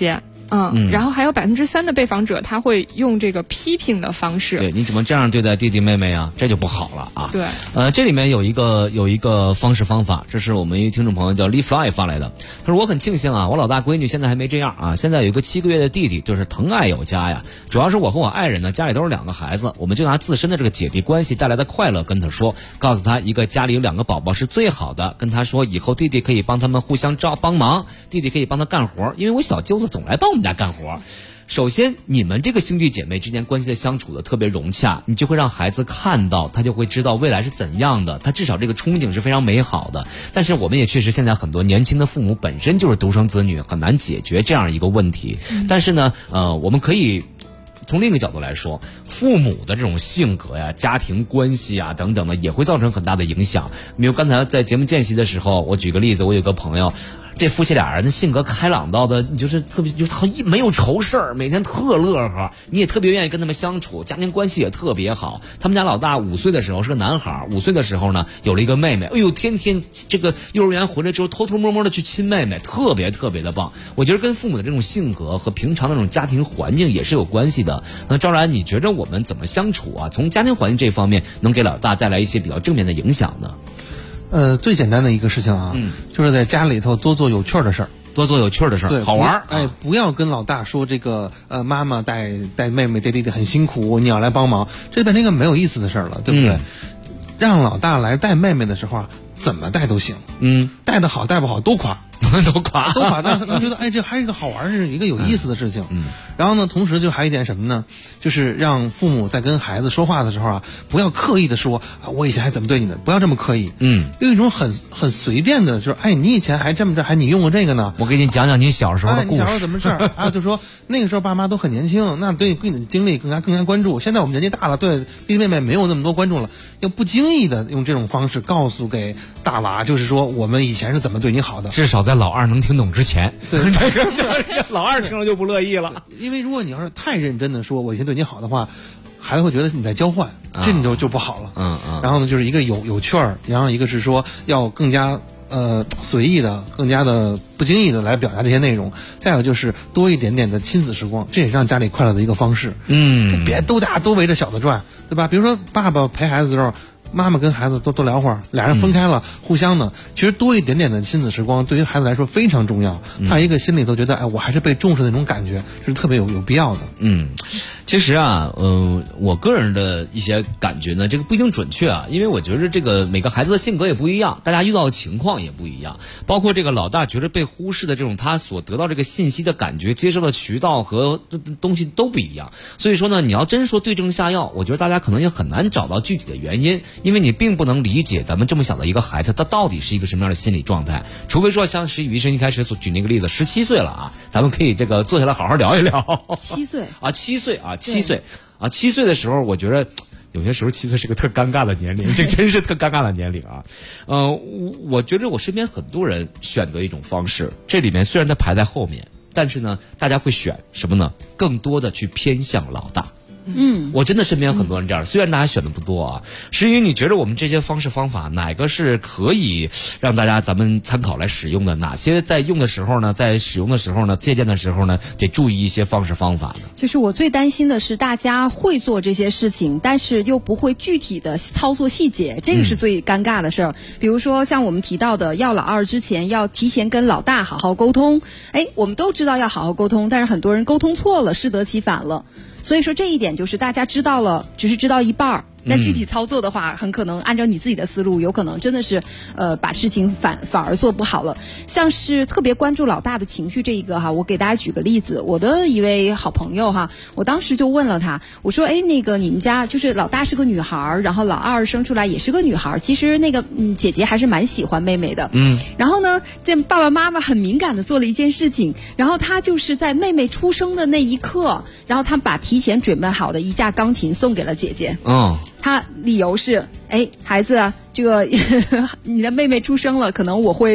然后还有3%的被访者他会用这个批评的方式。 对，你怎么这样对待弟弟妹妹啊？这就不好了啊。 对， 这里面有一个方式方法，这是我们一听众朋友叫 Lee Fly 发来的。他说我很庆幸啊，我老大闺女现在还没这样啊，现在有一个7个月的弟弟，就是疼爱有加呀。主要是我和我爱人呢，家里都是2个孩子，我们就拿自身的这个姐弟关系带来的快乐跟他说，告诉他一个家里有2个宝宝是最好的，跟他说以后弟弟可以帮他们互相帮忙，弟弟可以帮他干活，因为我小舅子总来帮我们家干活。首先，你们这个兄弟姐妹之间关系的相处的特别融洽，你就会让孩子看到，他就会知道未来是怎样的，他至少这个憧憬是非常美好的。但是我们也确实现在很多年轻的父母本身就是独生子女，很难解决这样一个问题。但是呢，我们可以从另一个角度来说，父母的这种性格呀、家庭关系啊等等的，也会造成很大的影响。比如刚才在节目间隙的时候，我举个例子，我有个朋友，这夫妻俩人的性格开朗到的，你就是特别没有愁事儿，每天特乐呵，你也特别愿意跟他们相处，家庭关系也特别好。他们家老大5岁的时候是个男孩，5岁的时候呢有了一个妹妹，哎呦，天天这个幼儿园回来之后偷偷摸摸的去亲妹妹，特别特别的棒。我觉得跟父母的这种性格和平常的那种家庭环境也是有关系的。那昭然，你觉得我们怎么相处啊？从家庭环境这方面能给老大带来一些比较正面的影响呢？ 最简单的一个事情啊，就是在家里头多做有趣的事儿， 多做有趣的事儿，好玩。 不要跟老大说这个妈妈带妹妹带弟弟很辛苦，你要来帮忙，这变成一个没有意思的事儿了，对不对？让老大来带妹妹的时候啊，怎么带都行，带得好带不好都夸。 都夸， 让他觉得这还是一个好玩，是一个有意思的事情。然后呢，同时就还有一点什么呢？就是让父母在跟孩子说话的时候啊，不要刻意的说我以前还怎么对你的，不要这么刻意。有一种很随便的，就是你以前还这么着，还你用过这个呢？ 我给你讲讲你小时候的故事。 你小时候怎么事儿啊？就说那个时候爸妈都很年轻，那对你的经历更加关注。现在我们年纪大了，对弟弟妹妹没有那么多关注了，要不经意的用这种方式告诉给大娃，就是说我们以前是怎么对你好的。 至少在老二能听懂之前，对，老二听了就不乐意了。 因为如果你要是太认真的说我以前对你好的话，孩子会觉得你在交换，这你就不好了。然后呢，就是一个有趣儿，然后一个是说要更加随意的、更加的不经意的来表达这些内容。再有就是多一点点的亲子时光，这也是让家里快乐的一个方式。别大家都围着小的转，对吧？比如说爸爸陪孩子的时候，妈妈跟孩子多聊会儿，俩人分开了，互相的，其实多一点点的亲子时光，对于孩子来说非常重要。他一个心里头觉得，我还是被重视的那种感觉，是特别有必要的。 其实啊，我个人的一些感觉呢，这个不一定准确啊，因为我觉得这个每个孩子的性格也不一样，大家遇到的情况也不一样，包括这个老大觉得被忽视的这种他所得到这个信息的感觉，接受的渠道和东西都不一样。所以说呢，你要真说对症下药，我觉得大家可能也很难找到具体的原因，因为你并不能理解咱们这么小的一个孩子他到底是一个什么样的心理状态，除非说像石宇医生一开始所举那个例子，17岁了啊，咱们可以这个坐下来好好聊一聊。 7岁啊，7岁啊，7岁啊，7岁的时候，我觉得有些时候7岁是个特尴尬的年龄，这真是特尴尬的年龄啊。我觉得我身边很多人选择一种方式，这里面虽然它排在后面，但是呢，大家会选什么呢？更多的去偏向老大。我真的身边很多人这样，虽然大家选的不多啊。至于你觉得我们这些方式方法哪个是可以让大家咱们参考来使用的，哪些在用的时候呢，在使用的时候呢，借鉴的时候呢，得注意一些方式方法呢？ 就是我最担心的是大家会做这些事情，但是又不会具体的操作细节，这个是最尴尬的事儿。比如说像我们提到的，要老二之前要提前跟老大好好沟通。我们都知道要好好沟通，但是很多人沟通错了，适得其反了。所以说这一点就是大家知道了，只是知道一半儿。但具体操作的话，很可能按照你自己的思路，有可能真的是把事情反而做不好了。像是特别关注老大的情绪这一个哈，我给大家举个例子，我的一位好朋友哈，我当时就问了他，我说那个你们家就是老大是个女孩，然后老二生出来也是个女孩，其实那个姐姐还是蛮喜欢妹妹的。然后呢，这爸爸妈妈很敏感的做了一件事情，然后他就是在妹妹出生的那一刻，然后他把提前准备好的一架钢琴送给了姐姐。他理由是，孩子，这个你的妹妹出生了，可能我会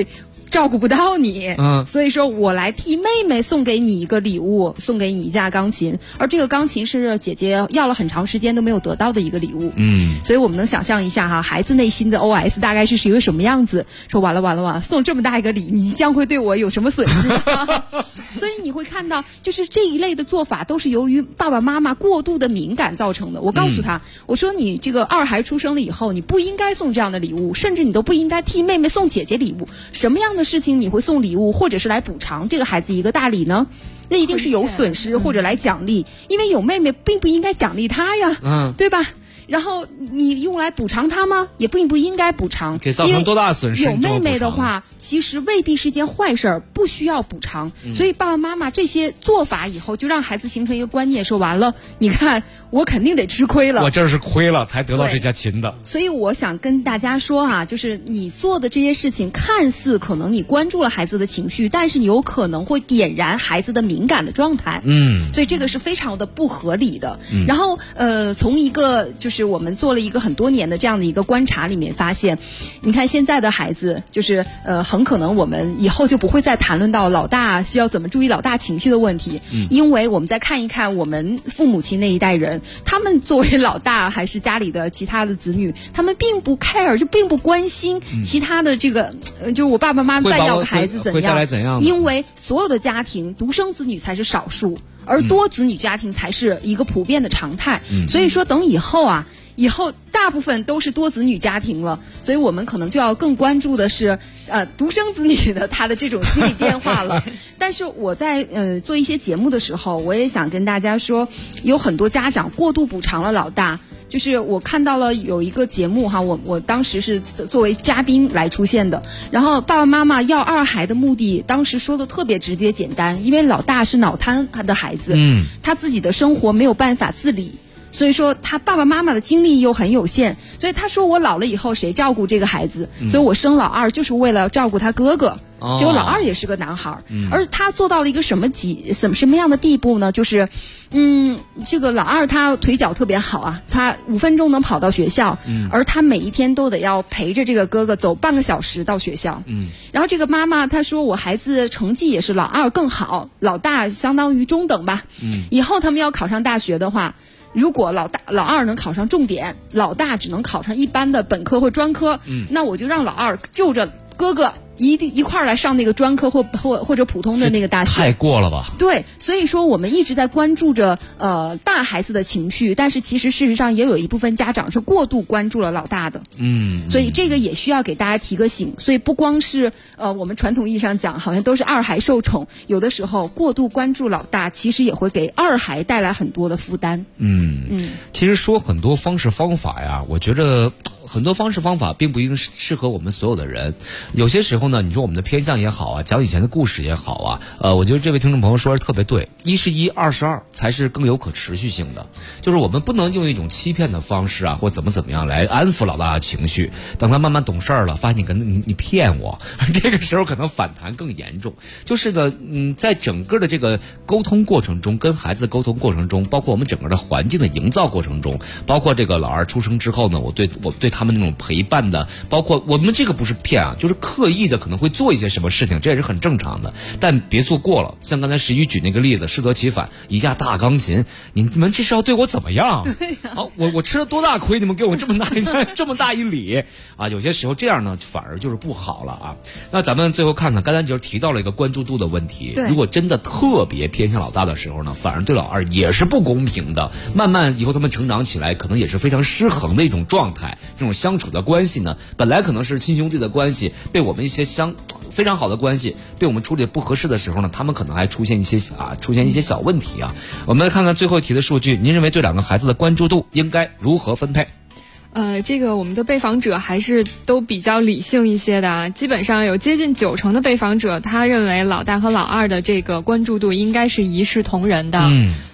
照顾不到你，所以说我来替妹妹送给你一个礼物，送给你一架钢琴，而这个钢琴是姐姐要了很长时间都没有得到的一个礼物，所以我们能想象一下哈，孩子内心的 OS 大概是一个什么样子，说完了，送这么大一个礼，你将会对我有什么损失？所以你会看到，就是这一类的做法都是由于爸爸妈妈过度的敏感造成的。我告诉他，我说你这个二孩出生了以后，你不应该送这样的礼物，甚至你都不应该替妹妹送姐姐礼物。什么样的事情你会送礼物，或者是来补偿这个孩子一个大礼呢？那一定是有损失或者来奖励，因为有妹妹并不应该奖励他呀，对吧？然后你用来补偿他吗？也并不应该补偿， 给造成多大的损失？ 有妹妹的话，其实未必是件坏事儿，不需要补偿。所以爸爸妈妈这些做法以后，就让孩子形成一个观念，说完了，你看我肯定得吃亏了， 我这是亏了才得到这架琴的。 所以我想跟大家说啊，就是你做的这些事情，看似可能你关注了孩子的情绪，但是你有可能会点燃孩子的敏感的状态。所以这个是非常的不合理的。然后从一个就是我们做了一个很多年的这样的一个观察里面发现，你看现在的孩子就是很可能我们以后就不会再谈论到老大需要怎么注意老大情绪的问题，因为我们再看一看我们父母亲那一代人，他们作为老大还是家里的其他的子女，他们并不 care， 就并不关心其他的这个就是我爸爸妈妈再要个孩子怎样，因为所有的家庭独生子女才是少数，而多子女家庭才是一个普遍的常态。所以说等以后大部分都是多子女家庭了，所以我们可能就要更关注的是独生子女的他的这种心理变化了。但是我在做一些节目的时候，我也想跟大家说，有很多家长过度补偿了老大。就是我看到了有一个节目哈，我当时是作为嘉宾来出现的，然后爸爸妈妈要二孩的目的，当时说的特别直接简单，因为老大是脑瘫的孩子，他自己的生活没有办法自理。所以说他爸爸妈妈的精力又很有限，所以他说我老了以后谁照顾这个孩子，所以我生老二就是为了照顾他哥哥。结果老二也是个男孩，而他做到了一个什么样的地步呢？就是这个老二他腿脚特别好啊，他5分钟能跑到学校，而他每一天都得要陪着这个哥哥走半个小时到学校。然后这个妈妈她说我孩子成绩也是老二更好，老大相当于中等吧。以后他们要考上大学的话，如果老二能考上重点，老大只能考上一般的本科或专科，那我就让老二就着哥哥一块儿来上那个专科或者普通的那个大学。 太过了吧？ 对，所以说我们一直在关注着大孩子的情绪，但是其实事实上也有一部分家长是过度关注了老大的。所以这个也需要给大家提个醒。所以不光是我们传统意义上讲好像都是二孩受宠，有的时候过度关注老大，其实也会给二孩带来很多的负担。 其实说很多方式方法呀，我觉得很多方式方法并不一定适合我们所有的人。有些时候呢，你说我们的偏向也好啊，讲以前的故事也好啊，我觉得这位听众朋友说的特别对，1是1，2是2，才是更有可持续性的。就是我们不能用一种欺骗的方式啊，或怎么样来安抚老大的情绪，等他慢慢懂事了，发现你骗我，这个时候可能反弹更严重。就是在整个的这个沟通过程中，跟孩子沟通过程中，包括我们整个的环境的营造过程中，包括这个老二出生之后呢，我对他们那种陪伴的，包括我们这个不是骗啊，就是刻意的可能会做一些什么事情，这也是很正常的，但别做过了。像刚才石宇举那个例子，适得其反，一架大钢琴，你们这是要对我怎么样？对呀，我吃了多大亏，你们给我这么大一礼啊！有些时候这样呢，反而就是不好了啊。那咱们最后看看，刚才就是提到了一个关注度的问题。如果真的特别偏向老大的时候呢，反而对老二也是不公平的。慢慢以后他们成长起来，可能也是非常失衡的一种状态。这种相处的关系呢，本来可能是亲兄弟的关系，被我们一些非常好的关系被我们处理不合适的时候呢，他们可能还出现一些小问题啊。我们来看看最后一题的数据，您认为对2个孩子的关注度应该如何分配？ 这个我们的被访者还是都比较理性一些的啊，基本上有接近90%的被访者，他认为老大和老二的这个关注度应该是一视同仁的。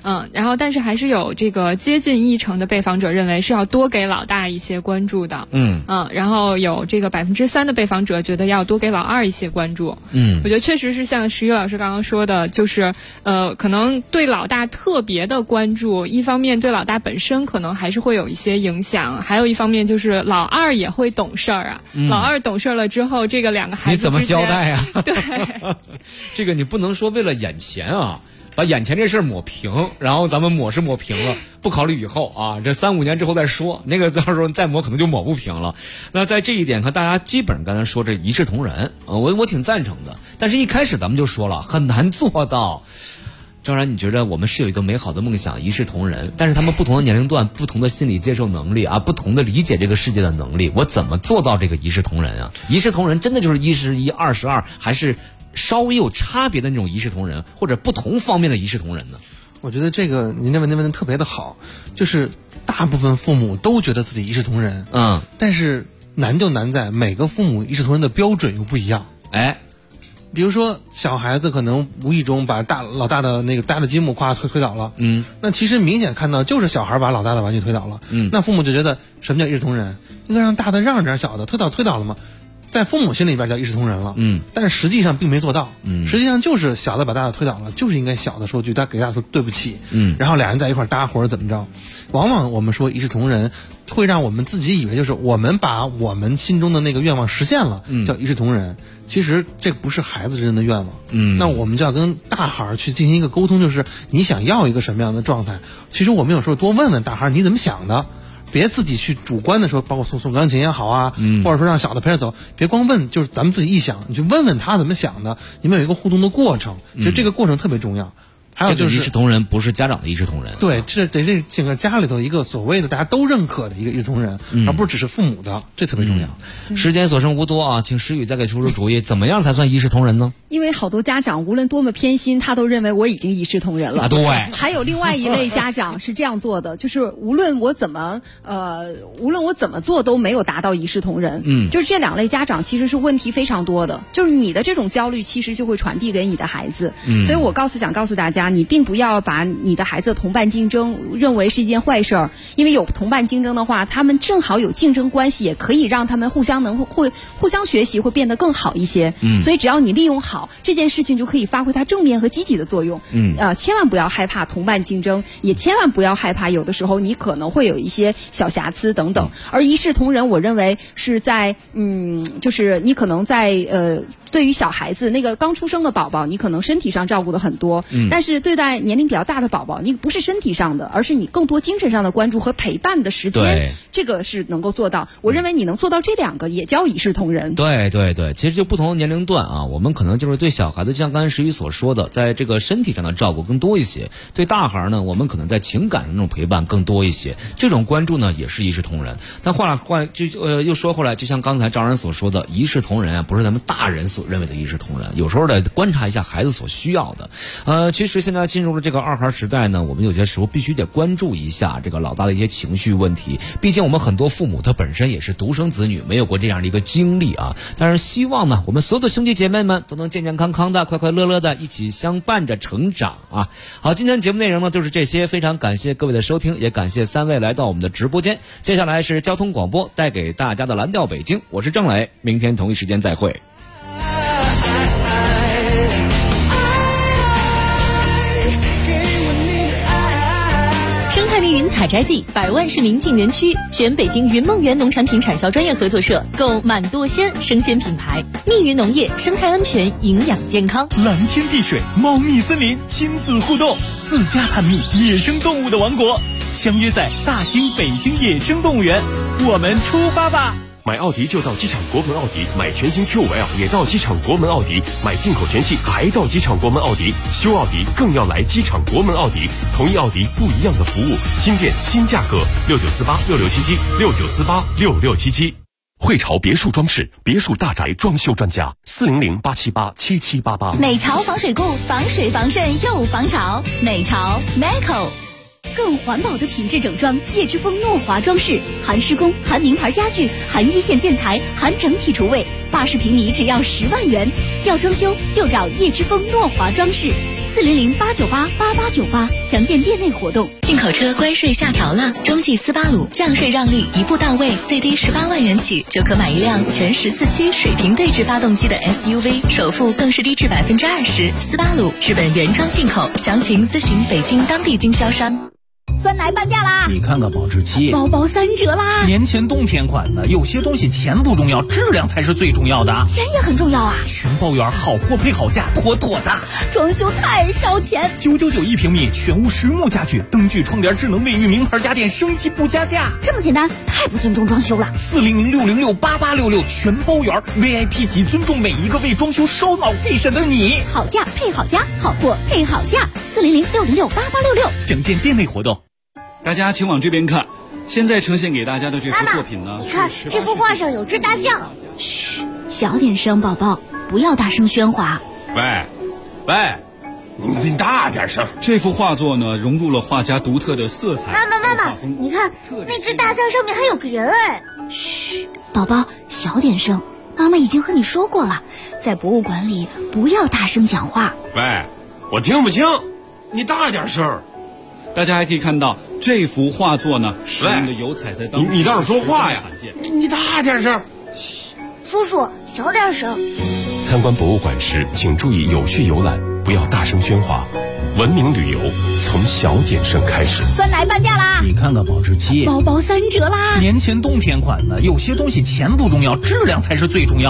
然后但是还是有这个接近1成的被访者认为是要多给老大一些关注的。然后有这个3%的被访者觉得要多给老二一些关注。我觉得确实是像石宇老师刚刚说的，就是可能对老大特别的关注，一方面对老大本身可能还是会有一些影响，还有一方面就是老二也会懂事儿啊。老二懂事了之后，这个2个孩子你怎么交代啊？ 对， 这个你不能说为了眼前啊，把眼前这事儿抹平，然后咱们抹是抹平了，不考虑以后啊，这3-5年之后再说，那个到时候再抹可能就抹不平了。那在这一点看，大家基本上刚才说这一视同仁，我挺赞成的。但是一开始咱们就说了，很难做到。张然，你觉得我们是有一个美好的梦想，一视同仁，但是他们不同的年龄段、不同的心理接受能力啊，不同的理解这个世界的能力，我怎么做到这个一视同仁啊？一视同仁真的就是1是1，2是2，还是稍微有差别的那种一视同仁，或者不同方面的一视同仁呢？ 我觉得这个您这问题问的特别的好，就是大部分父母都觉得自己一视同仁，但是难就难在每个父母一视同仁的标准又不一样。比如说小孩子可能无意中把老大的那个大的积木推倒了，那其实明显看到就是小孩把老大的玩具推倒了，那父母就觉得什么叫一视同仁？应该让大的让着点小的，推倒了嘛，在父母心里边叫一视同仁了，但是实际上并没做到，实际上就是小的把大的推倒了，就是应该小的说句他给大的说对不起，然后俩人在一块搭伙怎么着？往往我们说一视同仁，会让我们自己以为就是我们把我们心中的那个愿望实现了，叫一视同仁。其实这不是孩子之间的愿望，那我们就要跟大孩去进行一个沟通，就是你想要一个什么样的状态？其实我们有时候多问问大孩你怎么想的，别自己去主观的说，包括送钢琴也好啊，或者说让小的陪着走，别光问，就是咱们自己一想，你去问问他怎么想的，你们有一个互动的过程，其实这个过程特别重要。还有就是一视同仁不是家长的一视同仁， 对，这得是整个家里头一个所谓的大家都认可的一个一视同仁，而不是只是父母的，这特别重要。 时间所剩无多啊，请石宇再给出主意，怎么样才算一视同仁呢？ 因为好多家长无论多么偏心，他都认为我已经一视同仁了。 对。 还有另外一类家长是这样做的，就是无论我怎么做都没有达到一视同仁。就是这2类家长其实是问题非常多的，就是你的这种焦虑其实就会传递给你的孩子。所以我想告诉大家，你并不要把你的孩子的同伴竞争认为是一件坏事儿，因为有同伴竞争的话，他们正好有竞争关系，也可以让他们互相学习，会变得更好一些。所以只要你利用好这件事情，就可以发挥它正面和积极的作用。千万不要害怕同伴竞争，也千万不要害怕有的时候你可能会有一些小瑕疵等等。而一视同仁，我认为是在就是你可能在对于小孩子那个刚出生的宝宝，你可能身体上照顾的很多，但是对待年龄比较大的宝宝，你不是身体上的，而是你更多精神上的关注和陪伴的时间，这个是能够做到。我认为你能做到这2个，也叫一视同仁。 对，其实就不同的年龄段啊，我们可能就是对小孩子，像刚才石宇所说的，在这个身体上的照顾更多一些；对大孩呢，我们可能在情感上那种陪伴更多一些。这种关注呢，也是一视同仁。但又说回来，就像刚才张然所说的，一视同仁啊，不是咱们大人所认为的一视同仁，有时候得观察一下孩子所需要的。其实现在进入了这个2孩时代呢，我们有些时候必须得关注一下这个老大的一些情绪问题。毕竟我们很多父母他本身也是独生子女，没有过这样的一个经历啊。但是希望呢，我们所有的兄弟姐妹们都能健健康康的、快快乐乐的一起相伴着成长啊。好，今天节目内容呢就是这些，非常感谢各位的收听，也感谢3位来到我们的直播间。接下来是交通广播带给大家的蓝调北京，我是郑磊，明天同一时间再会。 密云采摘季，100万市民进园区，选北京云梦园农产品产销专业合作社，购满舵鲜生鲜品牌。密云农业，生态安全，营养健康。 蓝天碧水，猫蜜森林，亲子互动，自家探秘野生动物的王国，相约在大兴北京野生动物园，我们出发吧！ 买奥迪就到机场国门奥迪，买全新 Q5L 也到机场国门奥迪，买进口全系还到机场国门奥迪，修奥迪更要来机场国门奥迪，同一奥迪不一样的服务，新店新价格，69486677，69486677。汇潮别墅装饰，别墅大宅装修专家，400-878-7788。 美潮防水固，防水防渗又防潮，美潮 NICO。更环保的品质整装，叶之峰诺华装饰，含施工，含名牌家具，含一线建材，含整体厨卫，80平米只要10万元。要装修就找叶之峰诺华装饰 400-898-8898，详见店内活动。 进口车关税下调了，中继斯巴鲁降税让利一步到位，最低18万元起就可买一辆全14驱水平对置发动机的 SUV， 首付更是低至20%。斯巴鲁，日本原装进口，详情咨询北京当地经销商。 酸奶半价啦！ 你看看保质期， 包包3折啦！ 年前冬天款的，有些东西钱不重要，质量才是最重要的。 钱也很重要啊！ 全包圆，好货配好价，妥妥的。 装修太烧钱 ，999一平米，全屋实木家具，灯具、窗帘、智能卫浴，名牌家电，升级不加价。 这么简单，太不尊重装修了。 400-606-8866，全包圆 ，VIP 级，尊重每一个为装修烧脑费神的你。 好价配好家，好货配好价。400-606-8866， 详见店内活动。 大家请往这边看，现在呈现给大家的这幅作品呢， 你看这幅画上有只大象。嘘，小点声，宝宝，不要大声喧哗。 喂，你大点声。这幅画作呢，融入了画家独特的色彩。 妈妈，你看那只大象上面还有个人哎。嘘，宝宝，小点声。妈妈已经和你说过了，在博物馆里不要大声讲话。 喂，我听不清，你大点声。大家还可以看到这幅画作呢，使用的油彩在当中你倒是说话呀！你大点声。 嘘，叔叔小点声。 参观博物馆时，请注意有序游览，不要大声喧哗。文明旅游从小点声开始。 酸奶半价啦！ 你看看保质期， 包包3折啦！ 年前冬天款的，有些东西钱不重要，质量才是最重要。